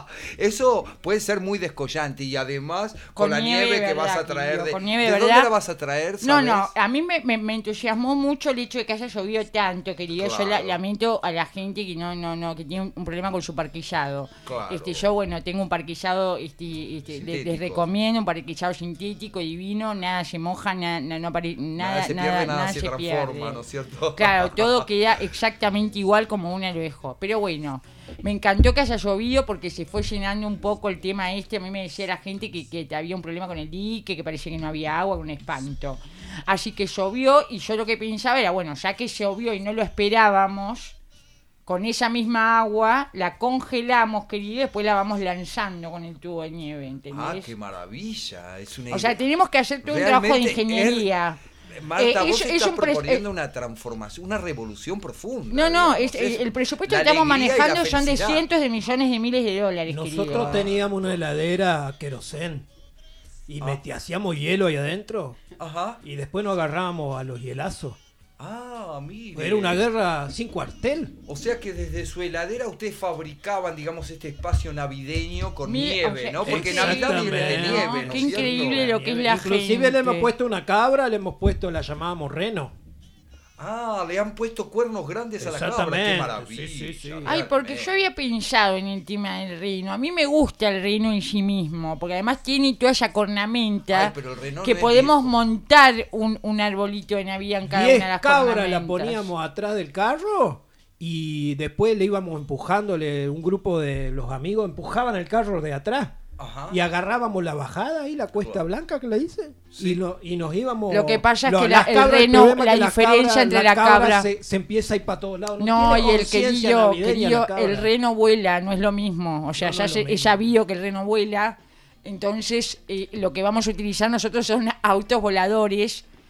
Eso puede ser muy descollante. Y además, con, Con la nieve nieve de que verdad, vas a traer. querido, ¿De, con nieve de ¿de dónde verdad. la vas a traer? No, ¿sabes? no, a mí me, me, me entusiasmó mucho el hecho de que haya llovido tanto, querido. Yo la- Claro. lamento a la gente que no, no, no, que tiene un, un problema con su parquillado. Claro. Este, yo, bueno, tengo un parquillado, este, este, le- les, Sintético. recomiendo un parquillado sintético, divino, nada se moja, nada, na- no apare- nada, Nada se pierde, nada, nada, nada se, se transforma, pierde. ¿no es cierto? Claro, todo queda exactamente igual como uno lo dejó. Pero bueno, me encantó que haya llovido porque se fue llenando un poco el tema este. A mí me decía la gente que, que había un problema con el dique, que parecía que no había agua, un espanto. Así que llovió y yo lo que pensaba era, bueno, ya que llovió y no lo esperábamos, con esa misma agua la congelamos, querido, y después la vamos lanzando con el tubo de nieve, ¿entendés? Ah, qué maravilla. Es una O sea, tenemos que hacer todo un trabajo de Realmente ingeniería. Marta, Eh, vos es- es estás un pres- proponiendo eh, una transformación, una revolución profunda. No, no, digamos. es- el, el presupuesto la que estamos alegría y la manejando son de felicidad. cientos de millones de miles de dólares, Nosotros querido. teníamos una heladera querosén y Ah. meti- hacíamos hielo ahí adentro Ajá. y después nos agarrábamos a los hielazos. Ah, mire. Era una guerra sin cuartel. O sea que desde su heladera ustedes fabricaban, digamos, este espacio navideño con Mi- nieve, o sea, ¿no? Porque exactamente. Navidad viene de No, nieve, ¿no? qué es cierto? increíble lo que es la Inclusive gente. le hemos puesto una cabra, le hemos puesto, la llamábamos reno. Ah, le han puesto cuernos grandes a la cabra. Qué Exactamente. maravilla. Sí, sí, sí. Ay, porque yo había pensado en el tema del reino. A mí me gusta el reino en sí mismo, porque además tiene toda esa cornamenta Ay, pero el reino que no es podemos viejo. montar un, un arbolito de Navidad en cada Diez una de las cabras la cornamentas. poníamos atrás del carro y después le íbamos empujándole, un grupo de los amigos empujaban el carro de atrás. Ajá. Y agarrábamos la bajada ahí, la Cuesta Blanca que le hice, Sí. y, lo- y nos íbamos... Lo que pasa es lo- que la- las el cabras, reno, problema es la que la diferencia cabra- entre la cabra- Se, se empieza a ir para todos lados. No, tiene y el conciencia querido, navideña querido, la cabra. el reno vuela, no es lo mismo. O sea, No, no ya es se, lo mismo. es sabido que el reno vuela. Entonces, eh, lo que vamos a utilizar nosotros son autos voladores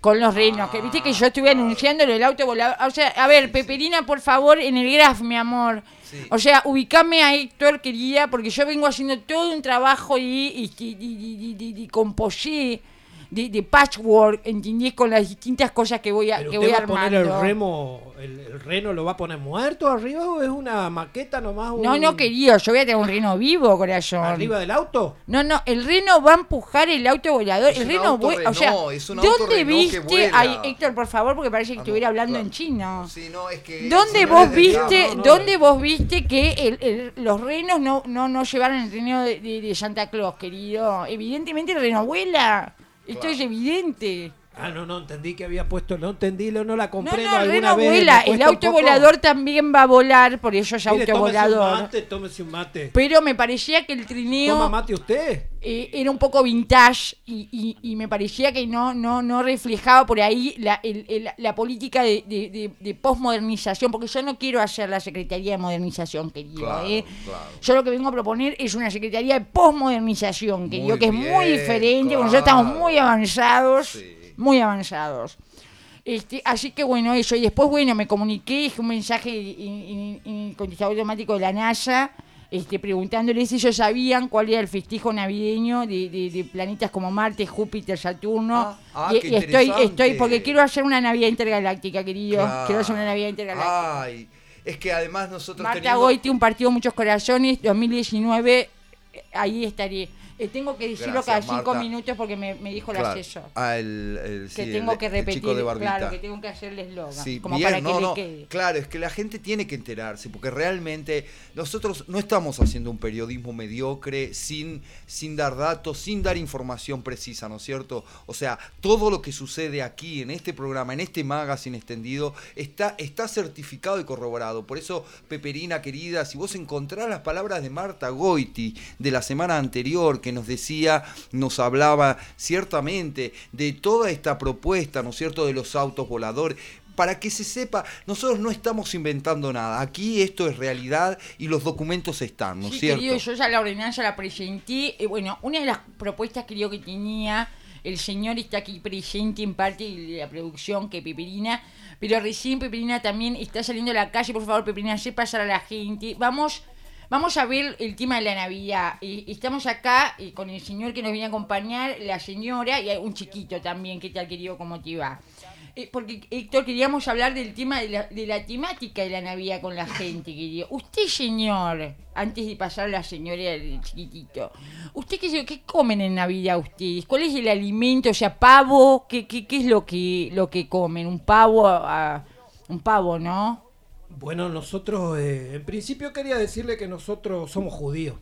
Con los renos, que viste que yo estuve anunciando el auto volador. O sea, a ver, Peperina, por favor, en el graph, mi amor. Sí. O sea, ubicame a Héctor, querida, porque yo vengo haciendo todo un trabajo y, y, y, y, y, y composé de, de patchwork, ¿entendés? Con las distintas cosas que voy, a, ¿Pero que usted voy va armando. a poner el remo, el, el reno lo va a poner muerto arriba o es una maqueta nomás? Un... No, no, querido, yo voy a tener un reno vivo, corazón. ¿Arriba del auto? No, no, el reno va a empujar el auto volador. Es el un reno auto vuela. O sea, Renault, es un auto ¿dónde Renault viste? que vuela. Ay, Héctor, por favor, porque parece que Ah, estuviera no, hablando claro. en chino. Sí, no, es que ¿Dónde si no vos es de viste, acá, no, no, dónde no. vos viste que el, el, los renos no, no, no llevaron el reno de, de, de Santa Claus, querido? Evidentemente el reno vuela. Esto Claro. es evidente. Ah, no, no, entendí que había puesto, no entendí, no la No, comprendo no, el alguna reno vez. vuela. me El cuesta un auto poco. volador también va a volar, por eso es Mire, auto tómese volador. un mate, tómese un mate. Pero me parecía que el trineo ¿Toma mate usted? eh, era un poco vintage y, y, y me parecía que no, no, no reflejaba por ahí la, el, el, la política de, de, de, de posmodernización, porque yo no quiero hacer la Secretaría de Modernización, querido. Claro, ¿eh? claro. Yo lo que vengo a proponer es una Secretaría de posmodernización, querido, Muy que es bien, muy diferente, claro. porque nosotros estamos muy avanzados, Sí. muy avanzados. Este, así que bueno, eso. Y después, bueno, me comuniqué, dejé un mensaje en, en- en el contestador automático de la NASA, este, preguntándoles si ellos sabían cuál era el festejo navideño de, de- de planetas como Marte, Júpiter, Saturno. Ah, ah, y qué y estoy, interesante. estoy, porque quiero hacer una Navidad intergaláctica, querido. Claro. Quiero hacer una Navidad intergaláctica. Ay, es que además nosotros Marta teniendo... Goiti, un partido muchos corazones, dos mil diecinueve, eh, ahí estaré. Eh, tengo que decirlo Gracias, cada cinco Marta. minutos porque me, me dijo el Claro. asesor. Ah, el, el- Que sí, tengo el- que el repetir, chico de barbita. claro, que tengo que hacerle eslogan, Sí, como bien, para no, que no, le quede. claro, es que la gente tiene que enterarse, porque realmente nosotros no estamos haciendo un periodismo mediocre, sin, sin dar datos, sin dar información precisa, ¿no es cierto? O sea, todo lo que sucede aquí, en este programa, en este magazine extendido, está, está certificado y corroborado. Por eso, Peperina, querida, si vos encontrás las palabras de Marta Goiti de la semana anterior, que nos decía, nos hablaba ciertamente de toda esta propuesta, ¿no es cierto?, de los autos voladores, para que se sepa, nosotros no estamos inventando nada, aquí esto es realidad y los documentos están, ¿no es Sí, cierto? querido, yo ya la ordenanza la presenté. Eh, bueno, una de las propuestas, querido, que tenía, el señor está aquí presente en parte de la producción, que Peperina, pero recién Peperina también está saliendo a la calle. Por favor, Peperina, hace pasar a la gente. Vamos... Vamos a ver el tema de la Navidad. Eh, estamos acá eh, con el señor que nos viene a acompañar, la señora y hay un chiquito también. ¿Qué tal, querido? ¿Cómo te va? Eh, porque, Héctor, queríamos hablar del tema de la, de la temática de la Navidad con la gente, querido. Usted, señor, antes de pasar a la señora del chiquitito, ¿usted qué, qué comen en Navidad ustedes? ¿Cuál es el alimento? O sea, pavo, ¿qué, qué, qué es lo que, lo que comen? Un pavo, a, un pavo, ¿no? Bueno, nosotros, eh, en principio quería decirle que nosotros somos judíos.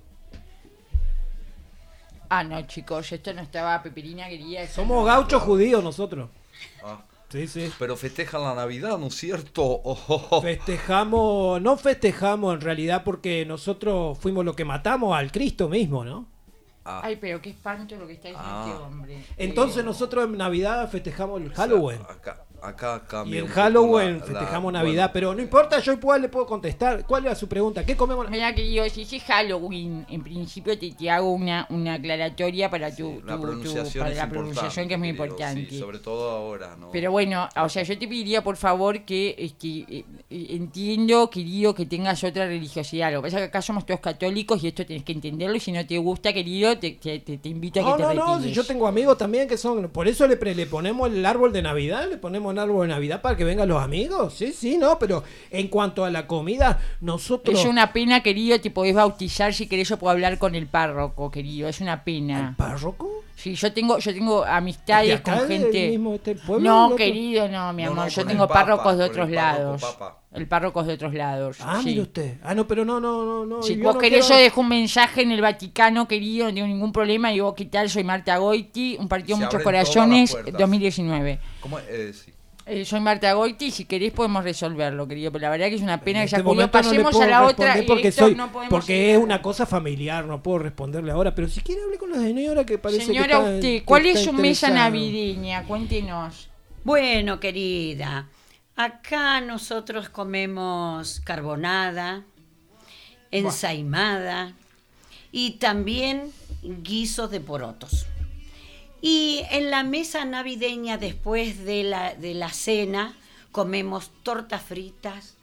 Ah, no, chicos, esto no estaba Peperina, quería... eso Somos no. gauchos judíos nosotros. Ah, Sí, sí. pero festejan la Navidad, ¿no es cierto? Oh, oh, oh. Festejamos, no festejamos en realidad porque nosotros fuimos los que matamos al Cristo mismo, ¿no? Ah, Ay, pero qué espanto lo que está diciendo Ah. este hombre. Entonces Eh, nosotros en Navidad festejamos el o sea, Halloween. acá, acá Y cambia en un poco Halloween la- festejamos la- Navidad, bueno, pero no importa, yo igual le puedo contestar. ¿Cuál era su pregunta? ¿Qué comemos? Mira, querido, si es Halloween, en principio te, te hago una, una aclaratoria para tu, la tu- pronunciación tu- para es la pronunciación, que es muy querido, importante. sí, sobre todo ahora, ¿no? Pero bueno, o sea, yo te pediría por favor que este, eh, eh, entiendo, querido, que tengas otra religiosidad. Lo que pasa es que acá somos todos católicos y esto tenés que entenderlo. Y si no te gusta, querido, te, te, te- te invito a que No, te no, retires. no, si yo tengo amigos también que son, por eso le, pre- le ponemos el árbol de Navidad, le ponemos el árbol de Navidad para que vengan los amigos, sí, sí, no, pero en cuanto a la comida, nosotros... Es una pena, querido, te podés bautizar si querés, yo puedo hablar con el párroco, querido, es una pena. ¿El párroco? Sí, yo tengo, yo tengo ¿De amistades acá, con del gente. mismo de este pueblo, No, del otro? querido, no, mi No, amor. no, yo con tengo el Papa, párrocos de con otros el párroco lados. Papa. El párroco es de otros lados. Ah, sí. mire usted. Ah, no, pero no, no, no, no. Si yo vos no querés, quiero- yo dejo un mensaje en el Vaticano, querido, no tengo ningún problema. Y vos, ¿qué tal? Soy Marta Goiti, un partido Se Muchos abren todas las Corazones, puertas. dos mil diecinueve. ¿Cómo? Eh, sí. Eh, soy Marta Goiti y si querés podemos resolverlo, querido. Pero la verdad que es una pena En que ya este Julio, momento no le pasemos puedo a la otra. responder y porque Héctor, soy, no podemos porque seguir. es una cosa familiar, no puedo responderle ahora. Pero si quiere hable con la señora que parece Señora, que está, usted, que ¿cuál está es su mesa interesada. navideña? Cuéntenos. Bueno, querida, acá nosotros comemos carbonada, ensaimada y también guisos de porotos. Y en la mesa navideña, después de la, de la cena, comemos tortas fritas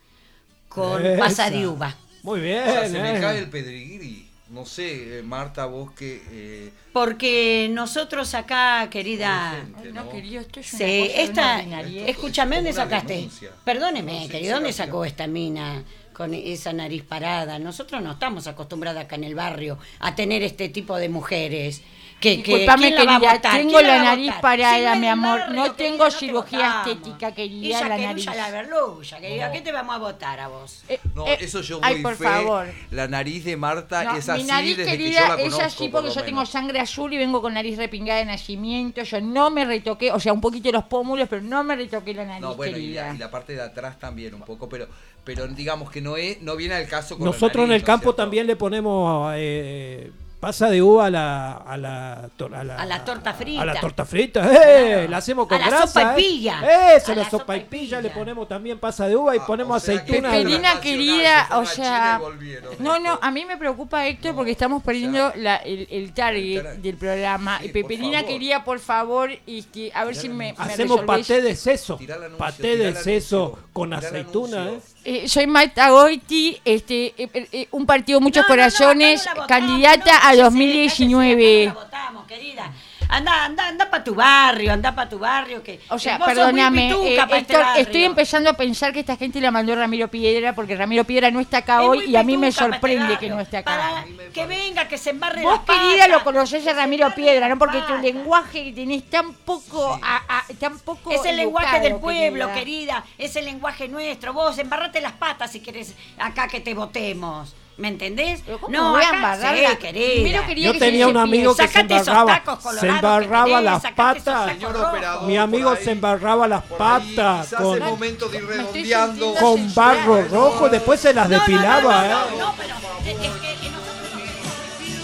con Esa. pasa de uva. Muy bien. O sea, se me eh. cae el pedregiri. No sé, eh, Marta, vos que... Eh, Porque nosotros acá, querida... gente, No, ¿no? querido, esto es una Sí, cosa de una esta, ordinariedad. escúchame, ¿dónde Es como una sacaste? denuncia. Perdóneme, No, querido, ¿dónde sinceramente. sacó esta mina con esa nariz parada? Nosotros no estamos acostumbrados acá en el barrio a tener este tipo de mujeres. Que, que, Disculpame, ¿quién la va a querida, votar? tengo ¿Quién la va a nariz votar? parada, Si no es mi del amor, barrio, no querida, tengo no te cirugía votamos. estética, querida, Ella la querulla nariz. la verlulla, querida, ¿a qué te vamos a votar a vos? Eh, No, eh, eso yo ay, voy por fe. favor. La nariz de Marta No, es así mi nariz, desde querida, que yo la ella conozco, sí, por porque lo yo tengo menos. sangre azul y vengo con nariz repingada de nacimiento. Yo no me retoqué, o sea, un poquito los pómulos, pero no me retoqué la nariz, No, bueno, y querida. la, y la parte de atrás también un poco, pero pero digamos que no es no viene al caso con Nosotros la nariz, en el ¿no es campo cierto? también le ponemos eh, pasa de uva a la a la, tor- a la, A la torta frita. A la torta frita, ¡eh! Claro. La hacemos con A la grasa. sopa y ¿eh? pilla. Eso, A la la sopa sopa y y pilla, pilla. le ponemos también pasa de uva y Ah, ponemos o sea que aceituna. Pepelina Pepelina, nacional, querida, se fueron o a Chile sea, y volvieron. no, no, a mí me preocupa, Héctor, porque estamos perdiendo la, el, el target El target. del programa. Sí, Y por Pepelina favor. quería, por favor, este, a ver si me, me Hacemos resolvés. paté de seso. Tirá el anuncio, Paté tirá de el seso anuncio, con tirá el aceituna, ¿eh? anuncio. Eh, soy Marta Goiti, este, eh, eh, eh, un partido Muchos No, no, no, Corazones, acá no la votamos, candidata no, a cállese, dos mil diecinueve. cállese, acá no la votamos, querida. Anda, anda, anda para tu barrio, anda para tu barrio. Que, O sea, vos sos muy perdóname, pituca eh, pa' este Héctor, barrio. estoy empezando a pensar que esta gente la mandó Ramiro Piedra, porque Ramiro Piedra no está acá Es hoy muy y a mí me pituca pa' este sorprende barrio. que no esté acá. Para que venga, que se embarre Vos, las patas, querida, lo conocés que a se Ramiro embarre Piedra, las ¿no? Porque tu patas. lenguaje que tenés tan poco, a- a- tan poco Es el lenguaje educado, del pueblo, querida. querida. Es el lenguaje nuestro. Vos embarrate las patas si querés acá que te votemos. ¿Me entendés? Pero ¿cómo me voy a acá embarrar sí, la- querida. Primero quería Yo que tenía se un amigo que se Sacate esos embarraba, tacos se colorados embarraba que tenés, las sacate esos patas. tacos Señor rojos. operador, Mi amigo por ahí- se embarraba las por ahí patas quizás con, es momento de ir Me estoy redondeando. sintiendo con censurada. barro rojo, después se las No, no, no, depilaba, no, no, ¿eh? no, pero es es que nosotros no queremos.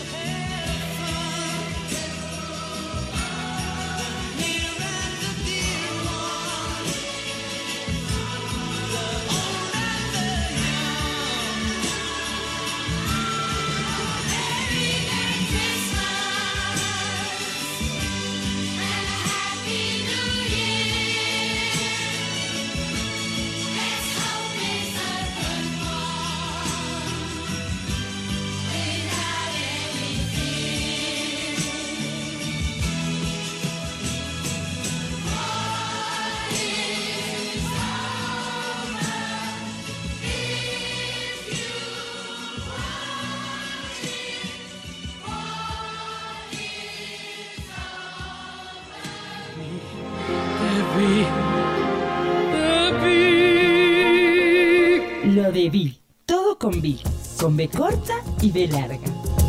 Lo de Vi. Todo con Vi. Con B corta y B larga.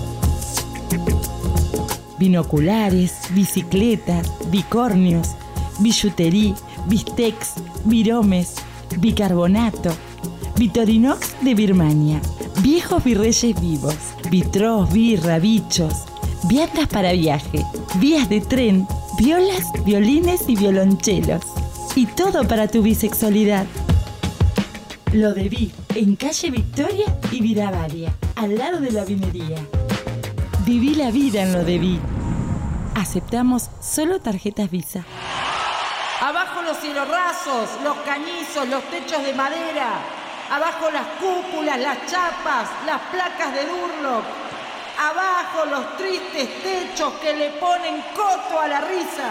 Binoculares, bicicletas, bicornios, billutería, bistecs, viromes, bicarbonato, Vitorinox de Birmania, viejos virreyes vivos, vitros, birra, bichos, viandas para viaje, vías de tren, violas, violines y violonchelos. Y todo para tu bisexualidad. Lo de Vi, en calle Victoria y Viravaria, al lado de la vinería. Viví la vida en Lo de Vi. Aceptamos solo tarjetas Visa. Abajo los cielos rasos, los cañizos, los techos de madera. Abajo las cúpulas, las chapas, las placas de Durlock. Abajo los tristes techos que le ponen coto a la risa.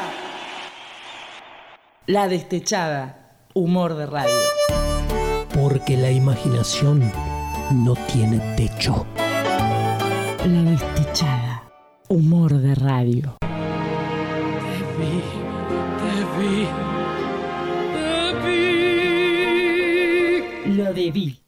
La Destechada, humor de radio. Porque la imaginación no tiene techo. La Destechada, humor de radio. Te vi, te vi, te vi. Lo de Vi.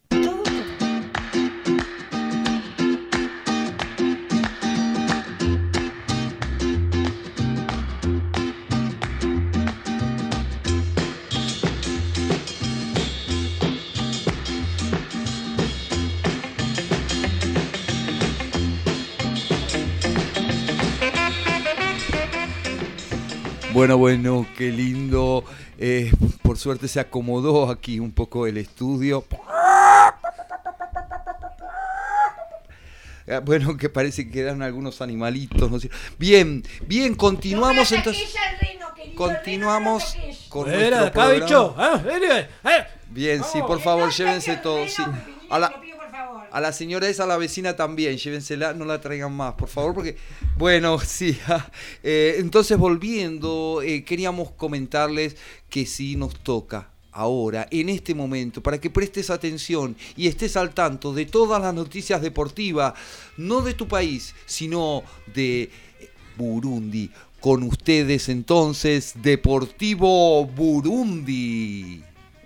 Bueno, bueno, qué lindo. Eh, por suerte se acomodó aquí un poco el estudio. Bueno, que parece que quedan algunos animalitos. No sé. Bien, bien, continuamos entonces. Continuamos con Era, nuestro acá, programa. bicho. Ah, eh, eh. Bien, sí, por favor, llévense todo. Sí. A la, a la señora esa, a la vecina también, llévensela, no la traigan más, por favor, porque, bueno, sí. Eh, entonces, volviendo, eh, queríamos comentarles que sí nos toca ahora, en este momento, para que prestes atención y estés al tanto de todas las noticias deportivas, no de tu país, sino de Burundi. Con ustedes entonces, Deportivo Burundi.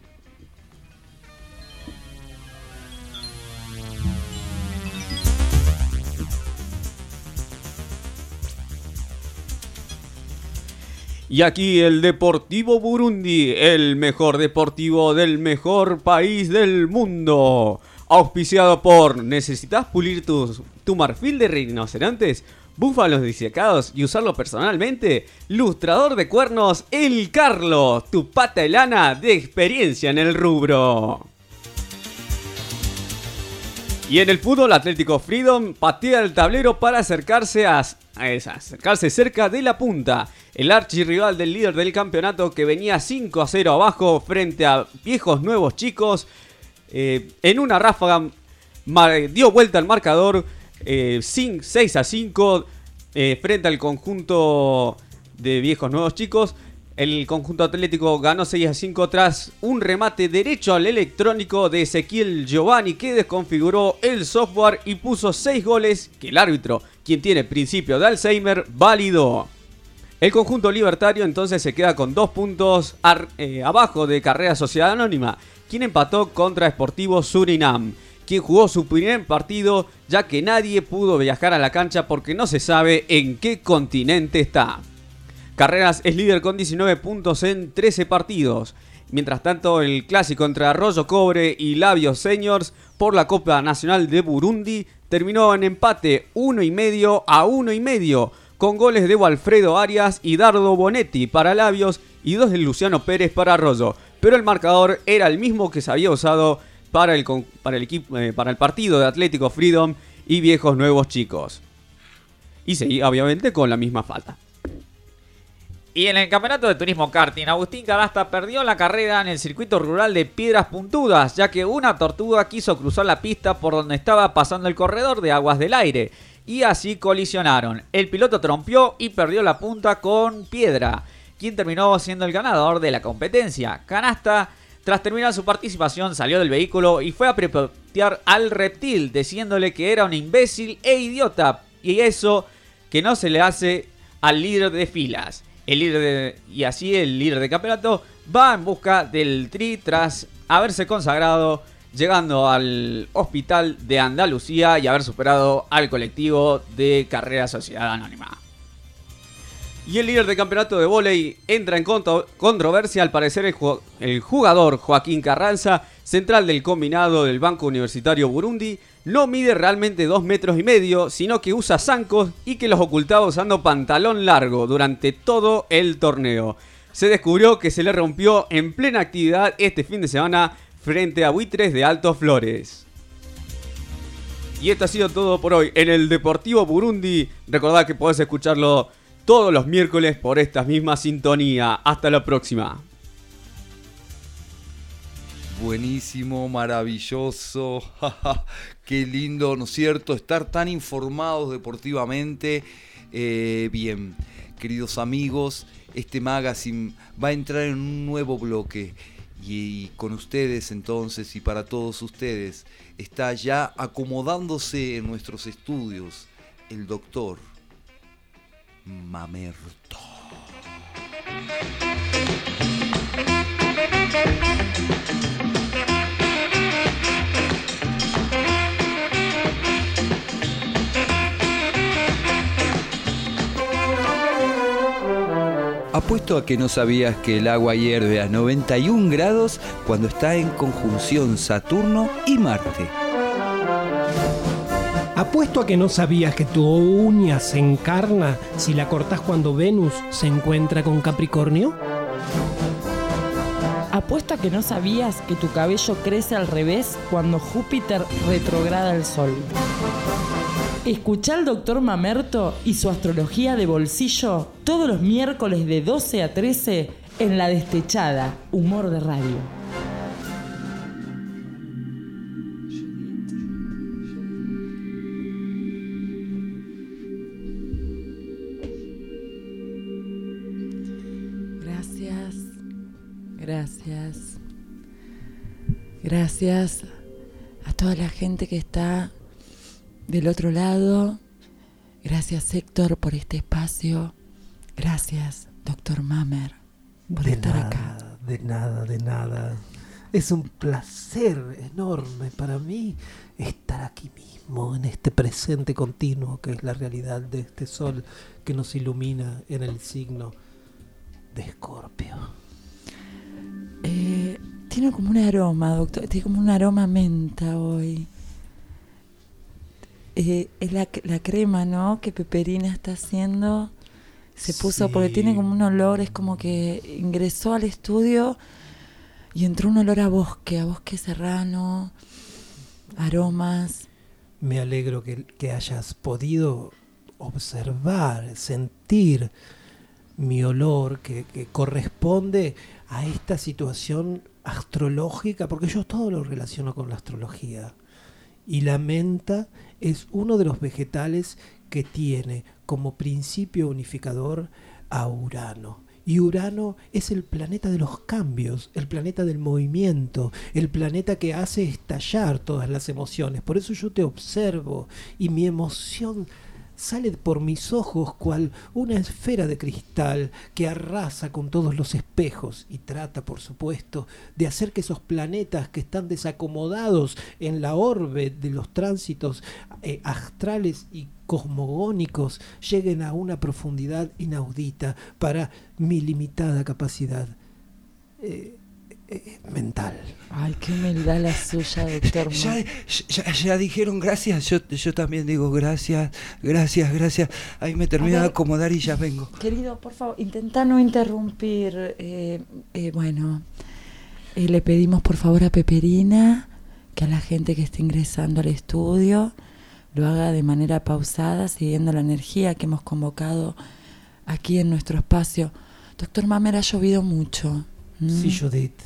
Y aquí el Deportivo Burundi, el mejor deportivo del mejor país del mundo. Auspiciado por: ¿necesitas pulir tu, tu marfil de rinocerontes, búfalos disecados y usarlo personalmente? Lustrador de cuernos El Carlos, tu pata de lana de experiencia en el rubro. Y en el fútbol, Atlético Freedom patea el tablero para acercarse a, a esa, acercarse cerca de la punta. El archirrival del líder del campeonato, que venía cinco a cero abajo frente a Viejos Nuevos Chicos, eh, en una ráfaga dio vuelta al marcador, eh, seis a cinco eh, frente al conjunto de Viejos Nuevos Chicos. El conjunto atlético ganó seis a cinco tras un remate derecho al electrónico de Ezequiel Giovanni, que desconfiguró el software y puso seis goles que el árbitro, quien tiene principio de Alzheimer, validó. El conjunto libertario entonces se queda con dos puntos ar, eh, abajo de Carrera Sociedad Anónima, quien empató contra Sportivo Surinam, quien jugó su primer partido, ya que nadie pudo viajar a la cancha porque no se sabe en qué continente está. Carreras es líder con diecinueve puntos en trece partidos. Mientras tanto, el clásico entre Arroyo Cobre y Labios Seniors por la Copa Nacional de Burundi terminó en empate uno y medio a uno y medio, con goles de Walfredo Arias y Dardo Bonetti para Labios y dos de Luciano Pérez para Arroyo. Pero el marcador era el mismo que se había usado para el, para el, equipo, eh, para el partido de Atlético Freedom y Viejos Nuevos Chicos. Y seguía obviamente con la misma falta. Y en el campeonato de turismo karting, Agustín Canasta perdió la carrera en el circuito rural de Piedras Puntudas, ya que una tortuga quiso cruzar la pista por donde estaba pasando el corredor de Aguas del Aire, y así colisionaron. El piloto trompeó y perdió la punta con Piedra, quien terminó siendo el ganador de la competencia. Canasta, tras terminar su participación, salió del vehículo y fue a prepotear al reptil, diciéndole que era un imbécil e idiota, y eso que no se le hace al líder de filas. El líder de, y así el líder de campeonato va en busca del tri tras haberse consagrado, llegando al hospital de Andalucía y haber superado al colectivo de Carrera Sociedad Anónima. Y el líder de campeonato de vóley entra en contro- controversia al parecer el, ju- el jugador Joaquín Carranza, central del combinado del Banco Universitario Burundi, no mide realmente dos metros y medio, sino que usa zancos y que los ocultaba usando pantalón largo durante todo el torneo. Se descubrió que se le rompió en plena actividad este fin de semana frente a Buitres de Altos Flores. Y esto ha sido todo por hoy en el Deportivo Burundi. Recordad que podés escucharlo todos los miércoles por esta misma sintonía. Hasta la próxima. Buenísimo, maravilloso, qué lindo, ¿no es cierto? Estar tan informados deportivamente. Eh, bien, queridos amigos, este magazine va a entrar en un nuevo bloque y, y con ustedes entonces y para todos ustedes está ya acomodándose en nuestros estudios el doctor Mamerto. Apuesto a que no sabías que el agua hierve a noventa y un grados cuando está en conjunción Saturno y Marte. Apuesto a que no sabías que tu uña se encarna si la cortás cuando Venus se encuentra con Capricornio. Apuesto a que no sabías que tu cabello crece al revés cuando Júpiter retrograda el Sol. Escuchá al doctor Mamerto y su astrología de bolsillo todos los miércoles de doce a trece en La Destechada, Humor de Radio. Gracias, gracias, gracias a toda la gente que está del otro lado. Gracias, Héctor, por este espacio. Gracias, doctor Mamer, por de estar nada, acá. De nada, de nada. Es un placer enorme para mí estar aquí mismo, en este presente continuo que es la realidad de este sol que nos ilumina en el signo de Escorpio. Eh, tiene como un aroma, doctor. Tiene como un aroma a menta hoy. Eh, es la, la crema, ¿no? Que Peperina está haciendo. Se puso, Sí. porque tiene como un olor, es como que ingresó al estudio y entró un olor a bosque, a bosque serrano, aromas. Me alegro que, que hayas podido observar, sentir mi olor que, que corresponde a esta situación astrológica, porque yo todo lo relaciono con la astrología. Y la menta es uno de los vegetales que tiene como principio unificador a Urano. Y Urano es el planeta de los cambios, el planeta del movimiento, el planeta que hace estallar todas las emociones. Por eso yo te observo y mi emoción sale por mis ojos cual una esfera de cristal que arrasa con todos los espejos y trata, por supuesto, de hacer que esos planetas que están desacomodados en la orbe de los tránsitos eh, astrales y cosmogónicos lleguen a una profundidad inaudita para mi limitada capacidad eh, eh, mental. Ay, qué humildad la suya, doctor. Ya, ya, ya dijeron gracias, yo, yo también digo gracias, gracias, gracias. Ahí me termino de acomodar y ya vengo. Querido, por favor, intenta no interrumpir. Eh, eh, bueno, eh, le pedimos por favor a Peperina que a la gente que esté ingresando al estudio lo haga de manera pausada, siguiendo la energía que hemos convocado aquí en nuestro espacio. Doctor Mamer, ha llovido mucho. ¿Mm? Sí, Judith.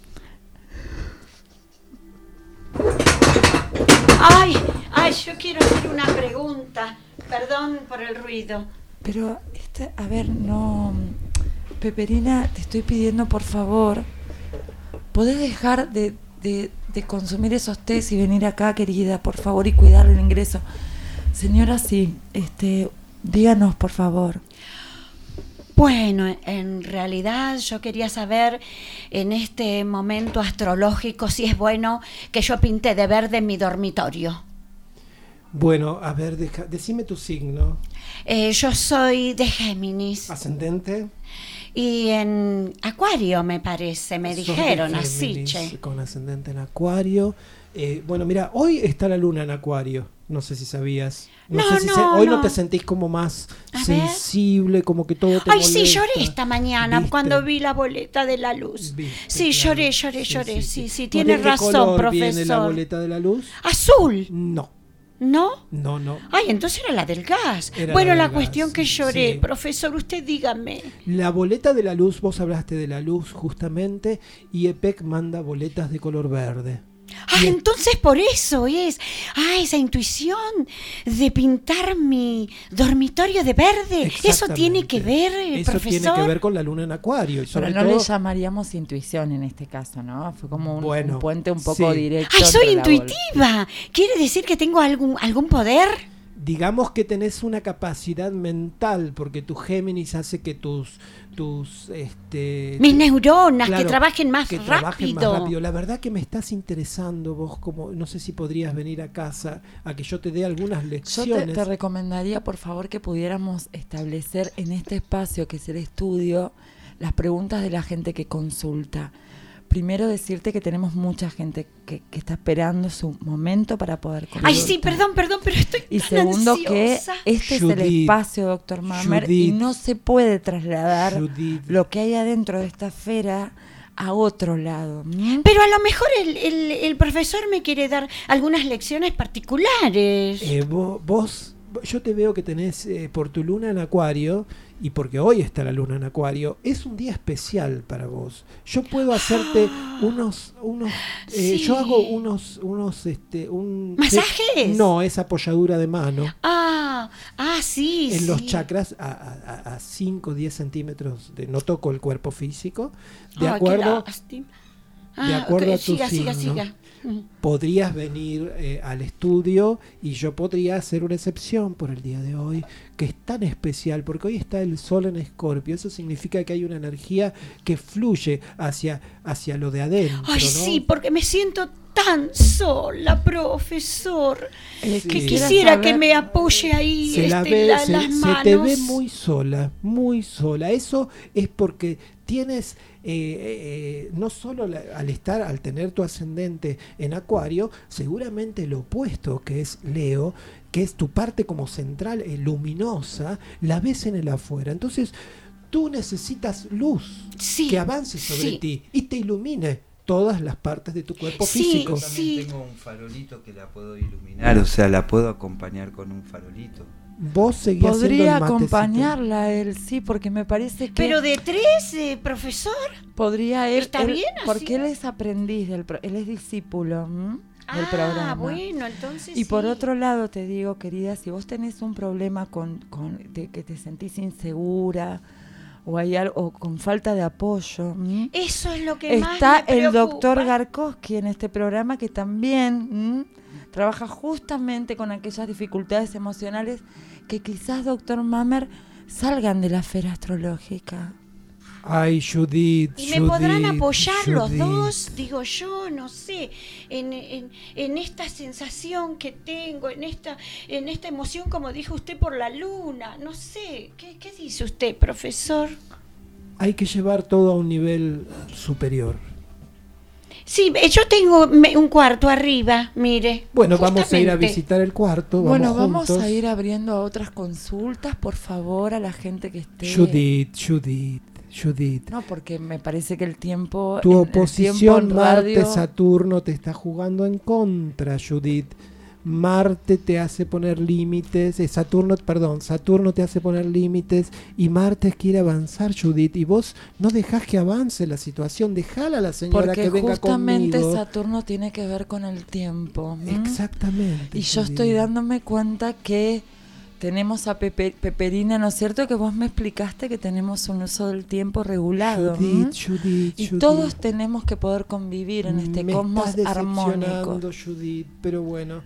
Ay, ay, yo quiero hacer una pregunta. Perdón por el ruido. Pero, este, a ver, no... Peperina, te estoy pidiendo por favor, ¿podés dejar de, de, de consumir esos tés y venir acá, querida, por favor, y cuidar el ingreso? Señora, sí, este, díganos, por favor. Bueno, en realidad yo quería saber en este momento astrológico si es bueno que yo pinte de verde mi dormitorio. Bueno, a ver, deja, decime tu signo. Eh, yo soy de Géminis. ¿Ascendente? Y en Acuario, me parece, me Sos dijeron de así, Géminis, che. con ascendente en Acuario. Eh, bueno, mira, hoy está la luna en Acuario. No sé si sabías. No, No, sé si no, se- hoy no. no te sentís como más A sensible, como que todo te Ay, molesta. sí, lloré esta mañana ¿Viste? cuando vi la boleta de la luz. Viste, Sí, claro. lloré, lloré, Sí, lloré. sí, Sí, sí. sí, ¿De tiene qué razón, color viene la profesor. boleta de la luz? ¿Azul? No, ¿No? no, no. Ay, entonces era la del gas. Era bueno, la la, del cuestión gas, que lloré, sí. profesor, usted dígame. La boleta de la luz, vos hablaste de la luz justamente, y E P E C manda boletas de color verde. Ah, entonces por eso es. Ah, esa intuición de pintar mi dormitorio de verde. Eso tiene que ver, eh, Eso profesor. tiene que ver con la luna en Acuario. Y sobre Pero no todo, le llamaríamos intuición en este caso, ¿no? Fue como un, Bueno, un puente un poco sí. directo. Ay, soy entre la bola. intuitiva. ¿Quiere decir que tengo algún, algún poder? digamos que tenés una capacidad mental, porque tu Géminis hace que tus tus este mis neuronas claro, que trabajen más que rápido. trabajen más rápido. La verdad que me estás interesando vos, como no sé si podrías venir a casa a que yo te dé algunas Yo lecciones. te, te recomendaría, por favor, que pudiéramos establecer en este espacio que es el estudio las preguntas de la gente que consulta. Primero decirte que tenemos mucha gente que, que está esperando su momento para poder consultar. Ay, sí, perdón, perdón, pero estoy Y tan segundo que ansiosa. este es el Judith, espacio, doctor Mamer, y Judith, no se puede trasladar Judith. lo que hay adentro de esta esfera a otro lado. ¿Mm? Pero a lo mejor el, el, el profesor me quiere dar algunas lecciones particulares. Eh, vos, vos, yo te veo que tenés eh, por tu luna en Acuario, y porque hoy está la luna en Acuario, es un día especial para vos. Yo puedo hacerte ah, unos, unos eh, sí. yo hago unos, unos, este, un ¿masajes? Eh, no, es apoyadura de mano. Ah, ah, sí. En sí. los chakras a cinco o diez centímetros, de, no toco el cuerpo físico, de oh, acuerdo, ah, de acuerdo okay, a tu siga, signo. Siga, siga. Podrías venir eh, al estudio y yo podría hacer una excepción por el día de hoy, que es tan especial, porque hoy está el sol en Escorpio. Eso significa que hay una energía que fluye hacia, hacia lo de adentro. Ay, ¿no? sí, porque me siento tan sola, profesor, sí. que quisiera que me apoye ahí se este, la ve, la, se, las manos. Se te ve muy sola, muy sola. Eso es porque tienes, eh, eh, no solo la, al estar, al tener tu ascendente en Acuario, seguramente lo opuesto, que es Leo, que es tu parte como central, eh, luminosa, la ves en el afuera. Entonces, tú necesitas luz sí, que avance sobre sí. ti y te ilumine todas las partes de tu cuerpo sí, físico. Yo también sí. tengo un farolito que la puedo iluminar, o sea, la puedo acompañar con un farolito. Vos seguís podría haciendo el acompañarla a él, sí, porque me parece que pero de tres, eh, profesor, podría él, está él, bien así? Porque él es aprendiz del pro, él es discípulo ¿m? del ah, programa. Bueno, entonces y sí. por otro lado te digo, querida, si vos tenés un problema con, con de que te sentís insegura o hay algo o con falta de apoyo, ¿m? Eso es lo que más está me el preocupa. doctor Garkowski en este programa que también ¿m? trabaja justamente con aquellas dificultades emocionales que quizás, doctor Mamer, salgan de la esfera astrológica. Ay, Judith, y me Judith, podrán apoyar Judith. los dos, digo yo, no sé, en, en, en esta sensación que tengo, en esta, en esta emoción, como dijo usted, por la luna, no sé, ¿qué, qué dice usted, profesor? Hay que llevar todo a un nivel superior. Sí, yo tengo un cuarto arriba, mire. Bueno, vamos a ir a visitar el cuarto. Vamos bueno, vamos juntos. a ir abriendo a otras consultas, por favor, a la gente que esté. Judith, Judith, Judith. No, porque me parece que el tiempo. Tu en, oposición radio... Marte-Saturno te está jugando en contra, Judith. Marte te hace poner límites, eh, Saturno, perdón, Saturno te hace poner límites y Marte quiere avanzar, Judith, y vos no dejás que avance la situación, dejala a la señora porque que venga justamente conmigo. Saturno tiene que ver con el tiempo. ¿m? Exactamente. Y yo Judith. estoy dándome cuenta que tenemos a Pepe, Peperina, ¿no es cierto? Que vos me explicaste que tenemos un uso del tiempo regulado. Judith, Judith, y Judith. todos tenemos que poder convivir en este me cosmos estás armónico. Judith, pero bueno.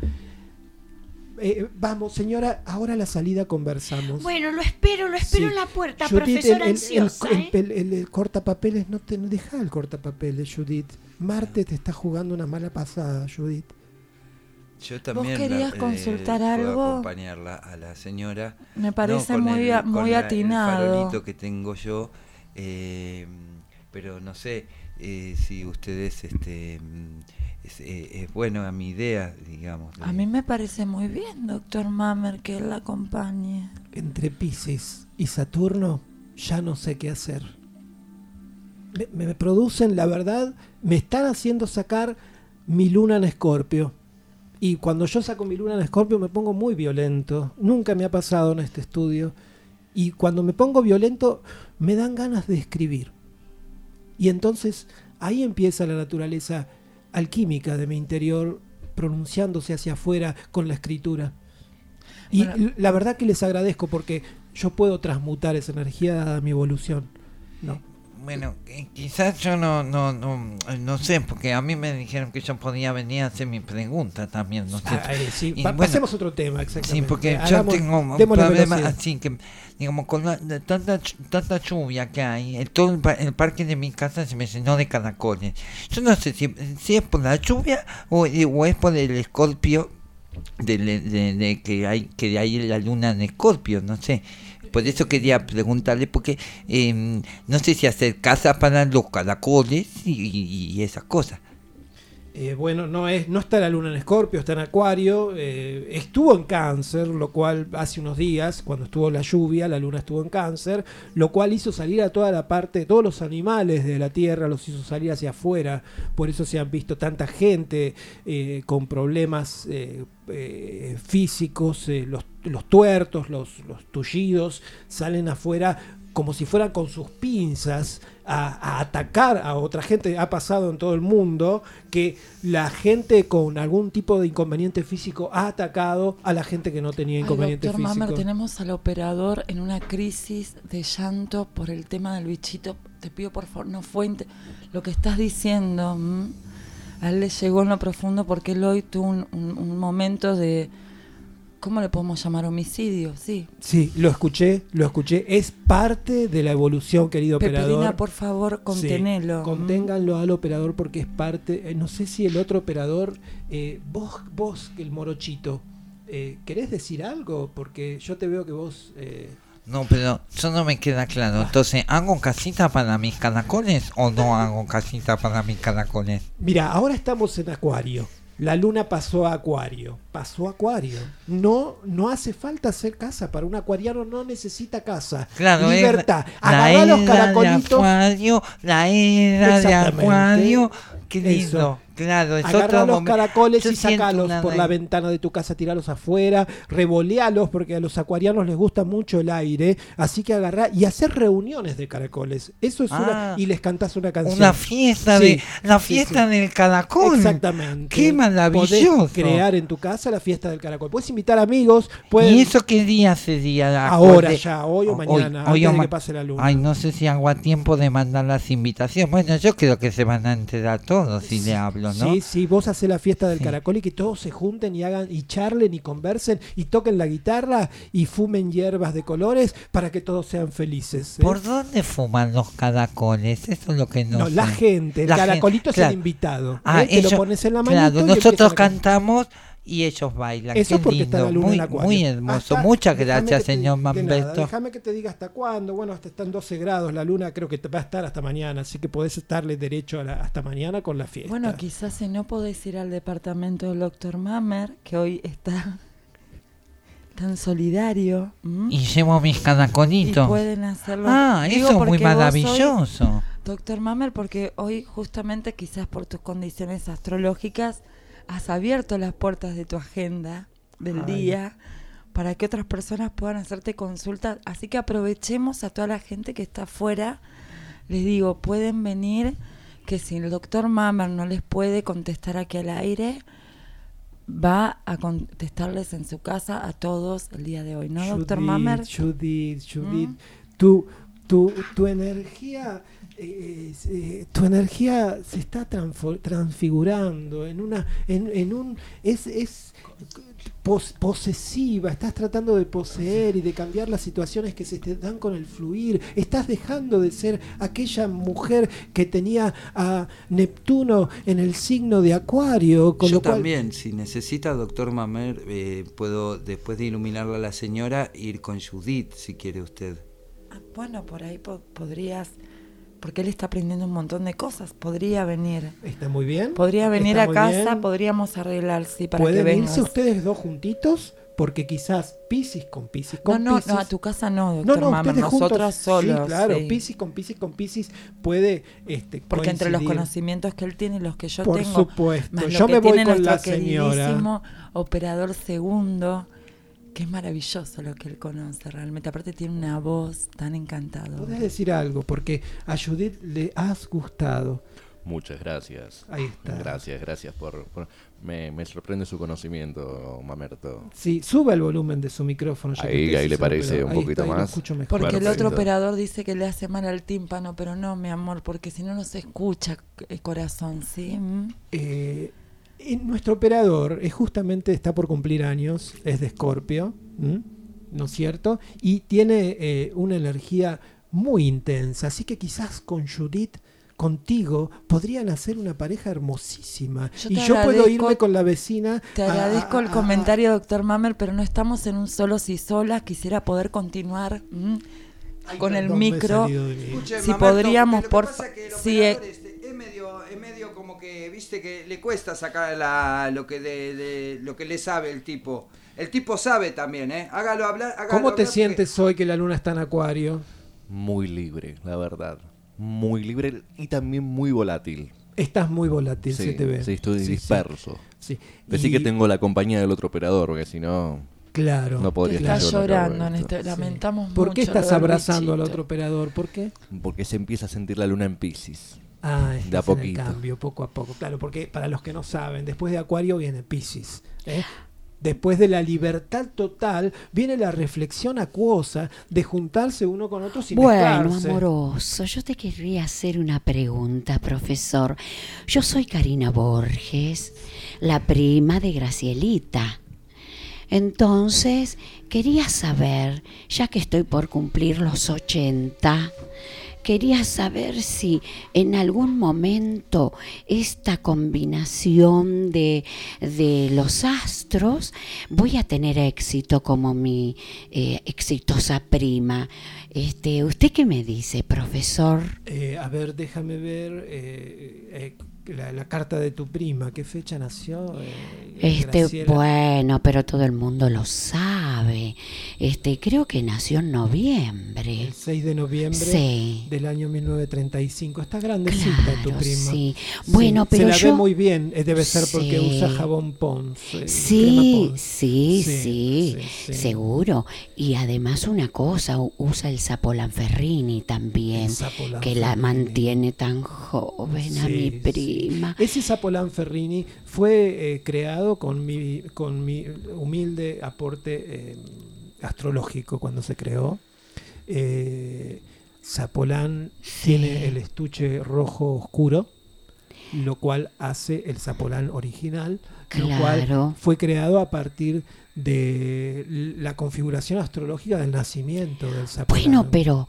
Eh, vamos, señora, ahora a la salida conversamos. Bueno, lo espero, lo espero Sí. en la puerta, Judith, profesora el, el, ansiosa. el, ¿eh? el, el, el cortapapeles, no te no deja el cortapapeles, Judith. Marte te está jugando una mala pasada, Judith. Yo también ¿Vos querías la, consultar eh, algo? puedo acompañarla a la señora. Me parece no, con muy, el, a, con muy la, atinado. El farolito que tengo yo, eh, pero no sé eh, si ustedes, este, es, eh, es bueno a mi idea, digamos. De... A mí me parece muy bien, doctor Mamer, que él la acompañe. Entre Piscis y Saturno, ya no sé qué hacer. Me, me producen, la verdad, me están haciendo sacar mi luna en Escorpio. Y cuando yo saco mi luna en Escorpio me pongo muy violento. Nunca me ha pasado en este estudio. Y cuando me pongo violento me dan ganas de escribir. Y entonces ahí empieza la naturaleza alquímica de mi interior pronunciándose hacia afuera con la escritura. Y bueno, la verdad que les agradezco porque yo puedo transmutar esa energía dada mi evolución. ¿No? Bueno, quizás yo no, no, no, no sé, porque a mí me dijeron que yo podía venir a hacer mi pregunta también, no sé. Ah, eh, sí. Y pa- bueno, pasemos a otro tema, exactamente. Sí, porque Hagamos, yo tengo un problema así que, digamos, con la, de tanta, tanta lluvia que hay, el, todo el, el parque de mi casa se me llenó de caracoles. Yo no sé si, si es por la lluvia o, o es por el escorpio, de, de, de, de que hay que hay la luna en Escorpio, no sé. Por eso quería preguntarle, porque eh, no sé si hacer casa para los caracoles y, y, y esas cosas. Eh, bueno, no es, no está la luna en Escorpio, está en Acuario. Eh, estuvo en Cáncer, lo cual hace unos días, cuando estuvo la lluvia, la luna estuvo en Cáncer, lo cual hizo salir a toda la parte, todos los animales de la Tierra, los hizo salir hacia afuera. Por eso se han visto tanta gente eh, con problemas eh, eh, físicos, eh, los, los tuertos, los, los tullidos, salen afuera como si fueran con sus pinzas a, a atacar a otra gente. Ha pasado en todo el mundo que la gente con algún tipo de inconveniente físico ha atacado a la gente que no tenía inconveniente Ay, doctor físico. Mamer, tenemos al operador en una crisis de llanto por el tema del bichito. Te pido por favor, no fue lo que estás diciendo. ¿m? A él le llegó en lo profundo porque él hoy tuvo un, un, un momento de... ¿Cómo le podemos llamar? Homicidio, sí. Sí, lo escuché, lo escuché. Es parte de la evolución, querido Pepelina, operador. por favor, contenelo. Sí, conténganlo al operador porque es parte. Eh, no sé si el otro operador, eh, vos, vos, el morochito, eh, ¿querés decir algo? Porque yo te veo que vos... Eh... No, pero eso no me queda claro. Entonces, ¿hago casita para mis caracoles o no hago casita para mis caracoles? Mira, ahora estamos en Acuario. La luna pasó a Acuario, pasó a Acuario. No, no hace falta hacer casa. Para un acuariano no necesita casa. Claro, libertad. La Agarrá los era caracolitos. de Acuario, la era de Acuario. Qué lindo. Eso. Claro, es Agarrá otro los momento. caracoles Yo y siento sacalos una por re- la ventana de tu casa, tiralos afuera, revolealos porque a los acuarianos les gusta mucho el aire, así que agarrá y hacer reuniones de caracoles. Eso es Ah, una y les cantás una canción. Una fiesta Sí, de la sí, fiesta sí. del caracol. Exactamente. Qué maravilloso. Podés crear en tu casa la fiesta del caracol. Puedes invitar amigos, puedes... ¿Y eso qué día sería? Ahora Acorde- ya, hoy o Hoy- mañana, hoy antes o de ma- que pase la luna. Ay, no sé si hago a tiempo de mandar las invitaciones. Bueno, yo creo que se van a enterar todos si le hablo, ¿no? Sí, sí, vos hacés la fiesta del Sí. caracol y que todos se junten y hagan y charlen y conversen y toquen la guitarra y fumen hierbas de colores para que todos sean felices. ¿eh? ¿Por dónde fuman los caracoles? Eso es lo que no, No, sé. la gente, el La caracolito gente, es claro. el invitado. Ah, ¿eh? Te ellos- lo pones en la manito Claro, y nosotros empiezan a cantar. cantamos y ellos bailan. Eso Qué porque lindo, está la luna muy, en Acuario. muy hermoso. Hasta- Muchas déjame gracias, que te- señor de nada, Mamberto. Déjame que te diga hasta cuándo. Bueno, hasta están doce grados la luna, creo que te va a estar hasta mañana, así que podés estarle derecho a la- hasta mañana con la fiesta. Bueno, quizás si no podés ir al departamento del doctor Mamer, que hoy está tan solidario. ¿m? Y llevo mis caracolitos. Y pueden hacerlo. Ah, Digo, eso es muy porque vos maravilloso. hoy, doctor Mamer, porque hoy justamente quizás por tus condiciones astrológicas has abierto las puertas de tu agenda del Ay. día para que otras personas puedan hacerte consultas. Así que aprovechemos a toda la gente que está afuera. Les digo, pueden venir, que si el doctor Mamer no les puede contestar aquí al aire, va a contestarles en su casa a todos el día de hoy, ¿no, doctor Judith, Mamer? Judith, Judith, ¿Mm? tu, tu, tu energía, eh, eh, tu energía se está transfo- transfigurando en una, en, en un, es, es pos- posesiva, estás tratando de poseer y de cambiar las situaciones que se te dan con el fluir, estás dejando de ser aquella mujer que tenía a Neptuno en el signo de Acuario, con Yo lo cual también, si necesita, doctor Mamer, eh, puedo, después de iluminarla a la señora, ir con Judith, si quiere usted. Ah, bueno, por ahí po- podrías, porque él está aprendiendo un montón de cosas, podría venir. está muy bien. Podría venir está a muy casa, bien. podríamos arreglar, sí, para que ¿Pueden vengas. irse ustedes dos juntitos? Porque quizás Piscis con Piscis No, con no, Piscis. no, a tu casa no, No, doctor no, Mamer, ustedes juntos. nosotros solos. Sí, claro, sí. Piscis con Piscis con Piscis puede este, Porque entre los coincidir. conocimientos que él tiene y los que yo Por tengo, supuesto. más lo Yo que me voy tiene con nuestro la señora. queridísimo operador segundo, que es maravilloso lo que él conoce realmente. Aparte tiene una voz tan encantadora. Podés decir algo, porque a Judith le has gustado. Muchas gracias. Ahí está. Gracias, gracias por... por- me, me sorprende su conocimiento, Mamerto. Sí, sube el volumen de su micrófono. ya que Ahí- usted ahí es le el parece operador. un Ahí poquito está, ahí lo más. escucho mejor. Porque el Perfecto. otro operador dice que le hace mal al tímpano, pero no, mi amor, porque si no, no se escucha el corazón, ¿sí? ¿Mm? Eh, y nuestro operador es justamente está por cumplir años, es de Escorpio, ¿m? ¿no es cierto? Y tiene eh, una energía muy intensa, así que quizás con Judith, contigo, podrían hacer una pareja hermosísima. Yo y te yo puedo agradezco- irme con la vecina. Te a- agradezco a- el a- comentario, doctor Mamer, pero no estamos en un solos y solas. Quisiera poder continuar ¿m? Ay, con el perdón, me he micro. salido de mí. Escuche, Si Mamerto, podríamos, porque lo que por pasa fa- es que el si operador eh, este es medio, es medio como que que, viste, que le cuesta sacar la, lo que de, de- lo que le sabe el tipo. El tipo sabe también, ¿eh? Hágalo hablar. Hágalo ¿Cómo te hablar sientes hoy que la luna está en Acuario? Muy libre, la verdad. Muy libre y también muy volátil. Estás muy volátil, Sí, se te ve. sí, estoy Sí, sí. disperso. Sí. Decí Y- que tengo la compañía del otro operador, porque si no... Claro. No podría Está estar yo en la llorando carrera en esto. este, lamentamos mucho. ¿Por qué estás lo del abrazando al bichito. otro operador? ¿Por qué? Porque se empieza a sentir la luna en Piscis. Ah, de a estás en el poquito. cambio, poco a poco. Claro, porque para los que no saben, después de Acuario viene Piscis. ¿eh? Después de la libertad total viene la reflexión acuosa de juntarse uno con otro sin Bueno, mezclarse. amoroso, yo te querría hacer una pregunta, profesor. Yo soy Karina Borges, la prima de Gracielita. Entonces, quería saber, ya que estoy por cumplir los ochenta, quería saber si en algún momento esta combinación de, de los astros voy a tener éxito como mi eh, exitosa prima. Este, ¿usted qué me dice, profesor? Eh, a ver, déjame ver eh, eh, la, la carta de tu prima. ¿Qué fecha nació? Eh, Este, Graciela? bueno, pero todo el mundo lo sabe. Este, creo que nació en noviembre. El seis de noviembre Sí. del año mil novecientos treinta y cinco. Está grandecita tu Claro, prima. sí. Bueno, pero se la yo- ve muy bien. eh, Debe ser porque Sí. usa jabón Pons. eh, Sí, crema Pons. sí, Sí, sí, sí, sí. seguro. Y además una cosa, u- usa el Sapolanferrini también, El Sapolanferrini. que la mantiene tan joven a Sí, mi sí. prima. Ese Sapolanferrini fue eh, creado con mi, con mi humilde aporte eh, astrológico cuando se creó. Eh, Zapolán tiene el estuche rojo oscuro, lo cual hace el Zapolán original, lo cual Claro. fue creado a partir de la configuración astrológica del nacimiento del Zapolán. Bueno, pero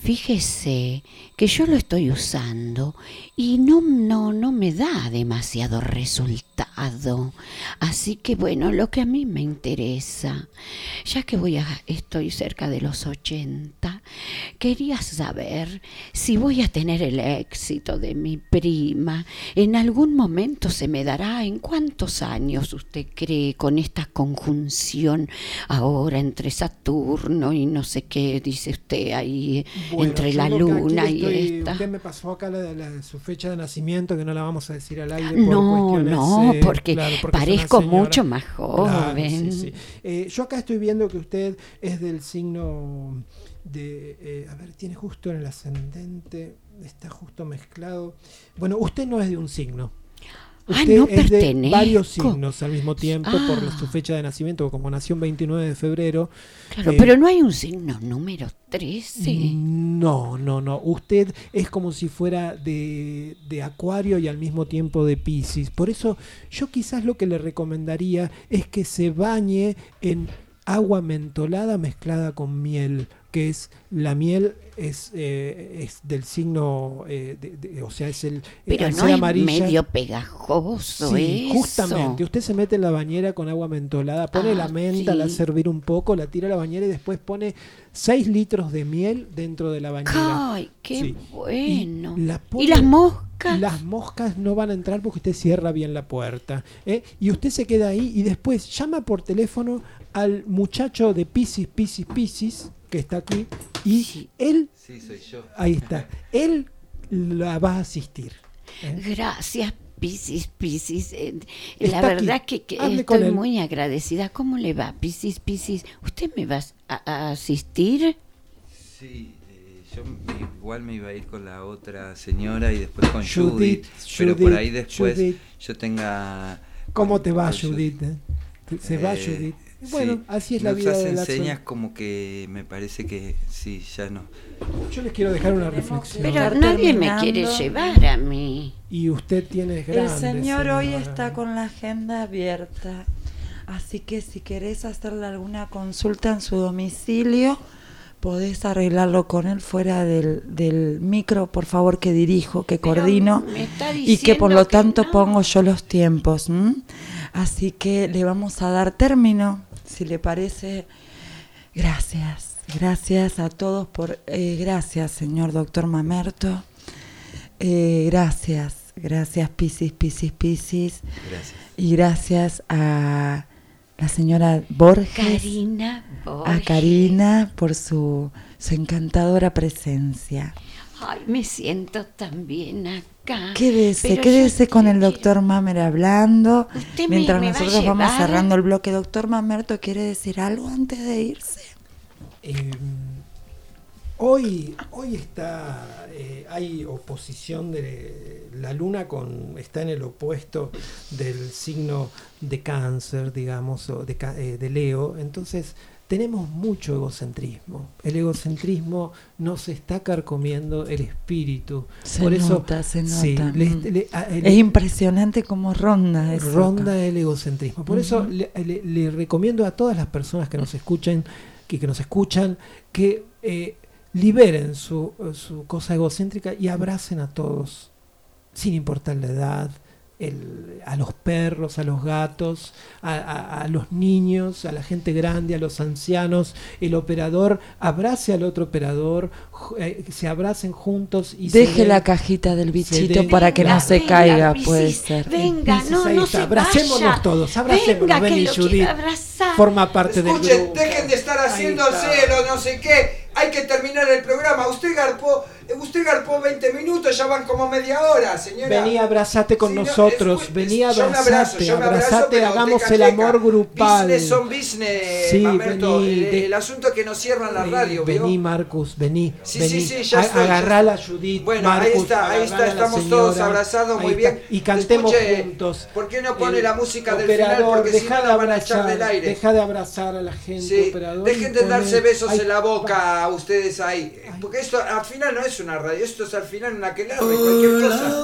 fíjese que yo lo estoy usando y no, no, no me da demasiado resultado. Así que bueno, lo que a mí me interesa, ya que voy a, estoy cerca de los ochenta, quería saber si voy a tener el éxito de mi prima. ¿En algún momento se me dará? ¿En cuántos años usted cree con esta conjunción ahora entre Saturno y no sé qué dice usted ahí? Bueno, Entre yo la lo que aquí luna le estoy- y esta. Usted me pasó acá la, la- su fecha de nacimiento, que no la vamos a decir al aire. Por No, cuestiones, no, eh, porque claro, porque es una parezco señora. mucho más Claro, sí, joven. sí. Eh, yo acá estoy viendo que usted es del signo de... eh, a ver, tiene justo en el ascendente, está justo mezclado. Bueno, usted no es de un signo. Ah, Usted no es de pertenezco. varios signos al mismo tiempo por Ah. su fecha de nacimiento, como nació un veintinueve de febrero. Claro, eh, pero no hay un signo número trece. No, no, no. Usted es como si fuera de, de Acuario y al mismo tiempo de Piscis. Por eso yo quizás lo que le recomendaría es que se bañe en agua mentolada mezclada con miel, que es la miel es, eh, es del signo, eh, de- de- o sea, es el Pero al no ser es amarilla. medio pegajoso Sí, eso. justamente. Usted se mete en la bañera con agua mentolada, pone Ah, la menta, la sí. hace hervir un poco, la tira a la bañera y después pone seis litros de miel dentro de la bañera. Ay, qué Sí. bueno. Y, la ¿Y pone- las moscas? Las moscas no van a entrar porque usted cierra bien la puerta. ¿eh? Y usted se queda ahí y después llama por teléfono al muchacho de Piscis, Piscis, Piscis, que está aquí, y él, Sí, soy yo. ahí está, él la va a asistir. ¿eh? Gracias, Piscis, Piscis. Eh, Está la verdad aquí. que, que Hable con estoy él. muy agradecida. ¿Cómo le va, Piscis, Piscis? ¿Usted me va a, a asistir? Sí, eh, yo me- igual me iba a ir con la otra señora y después con Judith, Judith, pero por Judith, ahí después Judith. yo tenga... ¿Cómo te va, con Judith? eh? Se va, Eh, Judith. Bueno, sí, así es la nos vida hacen de la señas como que me parece que sí, ya no. Yo les quiero dejar una reflexión. Pero estar nadie me terminando. quiere llevar a mí. Y usted tiene El grandes, señor hoy señora. está con la agenda abierta, así que si querés hacerle alguna consulta en su domicilio, podés arreglarlo con él fuera del, del micro, por favor, que dirijo, que Pero coordino me está y que por lo diciendo que tanto no. pongo yo los tiempos. ¿m? Así que le vamos a dar término, si le parece. Gracias, gracias a todos por... eh, gracias, señor doctor Mamerto. Eh, gracias, Gracias, Piscis, Piscis, Piscis. Gracias. Y gracias a la señora Borges. Karina Borges. A Karina por su, su encantadora presencia. Ay, me siento tan bien acá. Quédese, Pero quédese yo- con el doctor Mamer hablando. Usted me- Mientras me va a nosotros vamos llevar. cerrando el bloque. Doctor Mamerto, ¿quiere decir algo antes de irse? Eh, hoy, hoy está, eh, hay oposición de la luna con, está en el opuesto del signo de Cáncer, digamos, o de, ca- eh, de Leo. Entonces tenemos mucho egocentrismo. El egocentrismo nos está carcomiendo el espíritu. Se Por eso, nota, se nota. sí, le- Mm. le- a- el- es impresionante cómo ronda eso. ronda acá. el egocentrismo. Por Ujú. eso le, le- le recomiendo a todas las personas que nos escuchen, que, que nos escuchan, que eh, liberen su, su cosa egocéntrica y abracen a todos, sin importar la edad, el, a los perros, a los gatos, a, a- a los niños, a la gente grande, a los ancianos. El operador abrace al otro operador, ju- eh, se abracen juntos y se Deje den- la cajita del se bichito den- para que no Venga, se venga, caiga, Piscis, puede ser. Venga, Piscis, no, ahí no está. se Abracémonos vaya. todos, abracémonos. Venga, Ven que y lo Judith quiero abrazar. forma parte del Escuchen, grupo. dejen de estar haciendo Ahí está. celo, no sé qué. Hay que terminar el programa. Usted garpó, usted garpó veinte minutos, ya van como media hora, señora. Vení, abrazate con Sí, no, nosotros, es- vení, yo me abrazo, abrazate, yo me abrazo, abrazate, pero hagamos teca, el teca. amor grupal. Business son business, Sí, Mamerto. vení, el, de- el asunto es que nos cierran la radio, ¿vio? Vení, Marcus, vení, Sí, vení. sí, sí, ya A- estoy, ya agarrala a Judith, Bueno, ahí Marcus, está, ahí está, agarrala a la estamos todos señora. abrazados, Ahí muy está. bien. Y cantemos Escuche, juntos. ¿por qué no pone El la música del final? operador, Porque si deja no de la van a echar abrazar, del aire. deja de abrazar a la gente, Sí, operador. dejen y de poné- darse besos Ahí en la boca a ustedes ahí. Porque esto al final no es una radio, esto es al final una aquelarre, cualquier cosa.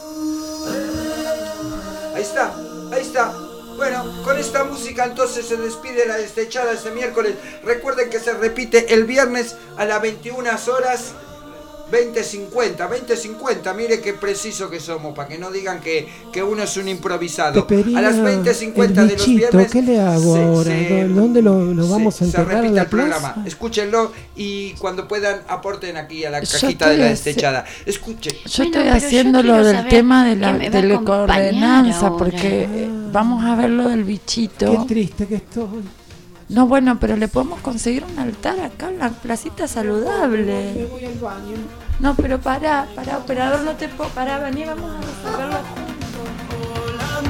Ahí está, ahí está. Bueno, con esta música entonces se despide la destechada este miércoles. Recuerden que se repite el viernes a las veintiuna horas. veinte cincuenta, veinte cincuenta, mire qué preciso que somos, para que no digan que, que uno es un improvisado. Peperina, A las veinte cincuenta el de los bichito, viernes. ¿qué le hago se- ahora? se- ¿Dónde lo, lo se- vamos a se enterrar repite en la el programa. plaza? Escúchenlo y cuando puedan aporten aquí a la Yo cajita de la estoy haci- destechada. Escuche. Yo Bueno, estoy pero haciendo yo lo quiero del saber tema de la, quién me va a de la acompañar coordenanza, ahora. porque eh, vamos a ver lo del bichito. Qué triste que estoy. No, bueno, pero le podemos conseguir un altar acá en la placita Me saludable. voy al baño. No, pero pará, pará, operador, no te puedo. Pará, vení, vamos a resolverlo juntos.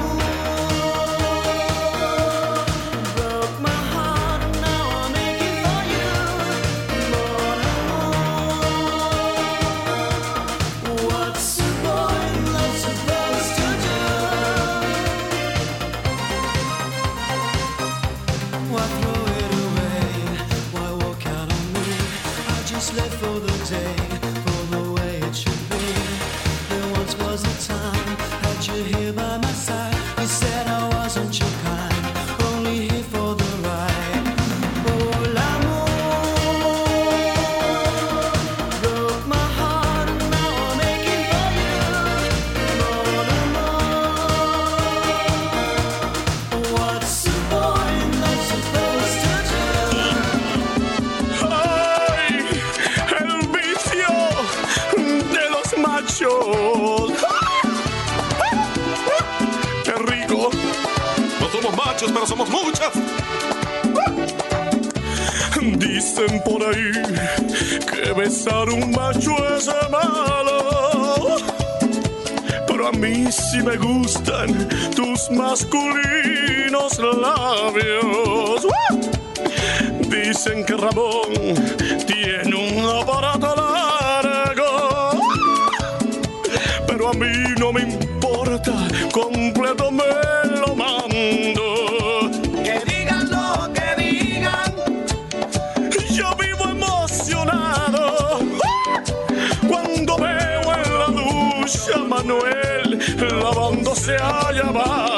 ¡Ay! El vicio de los machos. ¡Qué rico! No somos machos, pero somos muchas. Dicen por ahí que besar un macho es malo. Pero a mí sí me gustan tus masculinos labios. Dicen que Ramón tiene un aparato largo, pero a mí no me importa, completo me lo mando. Que digan lo que digan, yo vivo emocionado cuando veo en la ducha a Manuel lavándose allá abajo.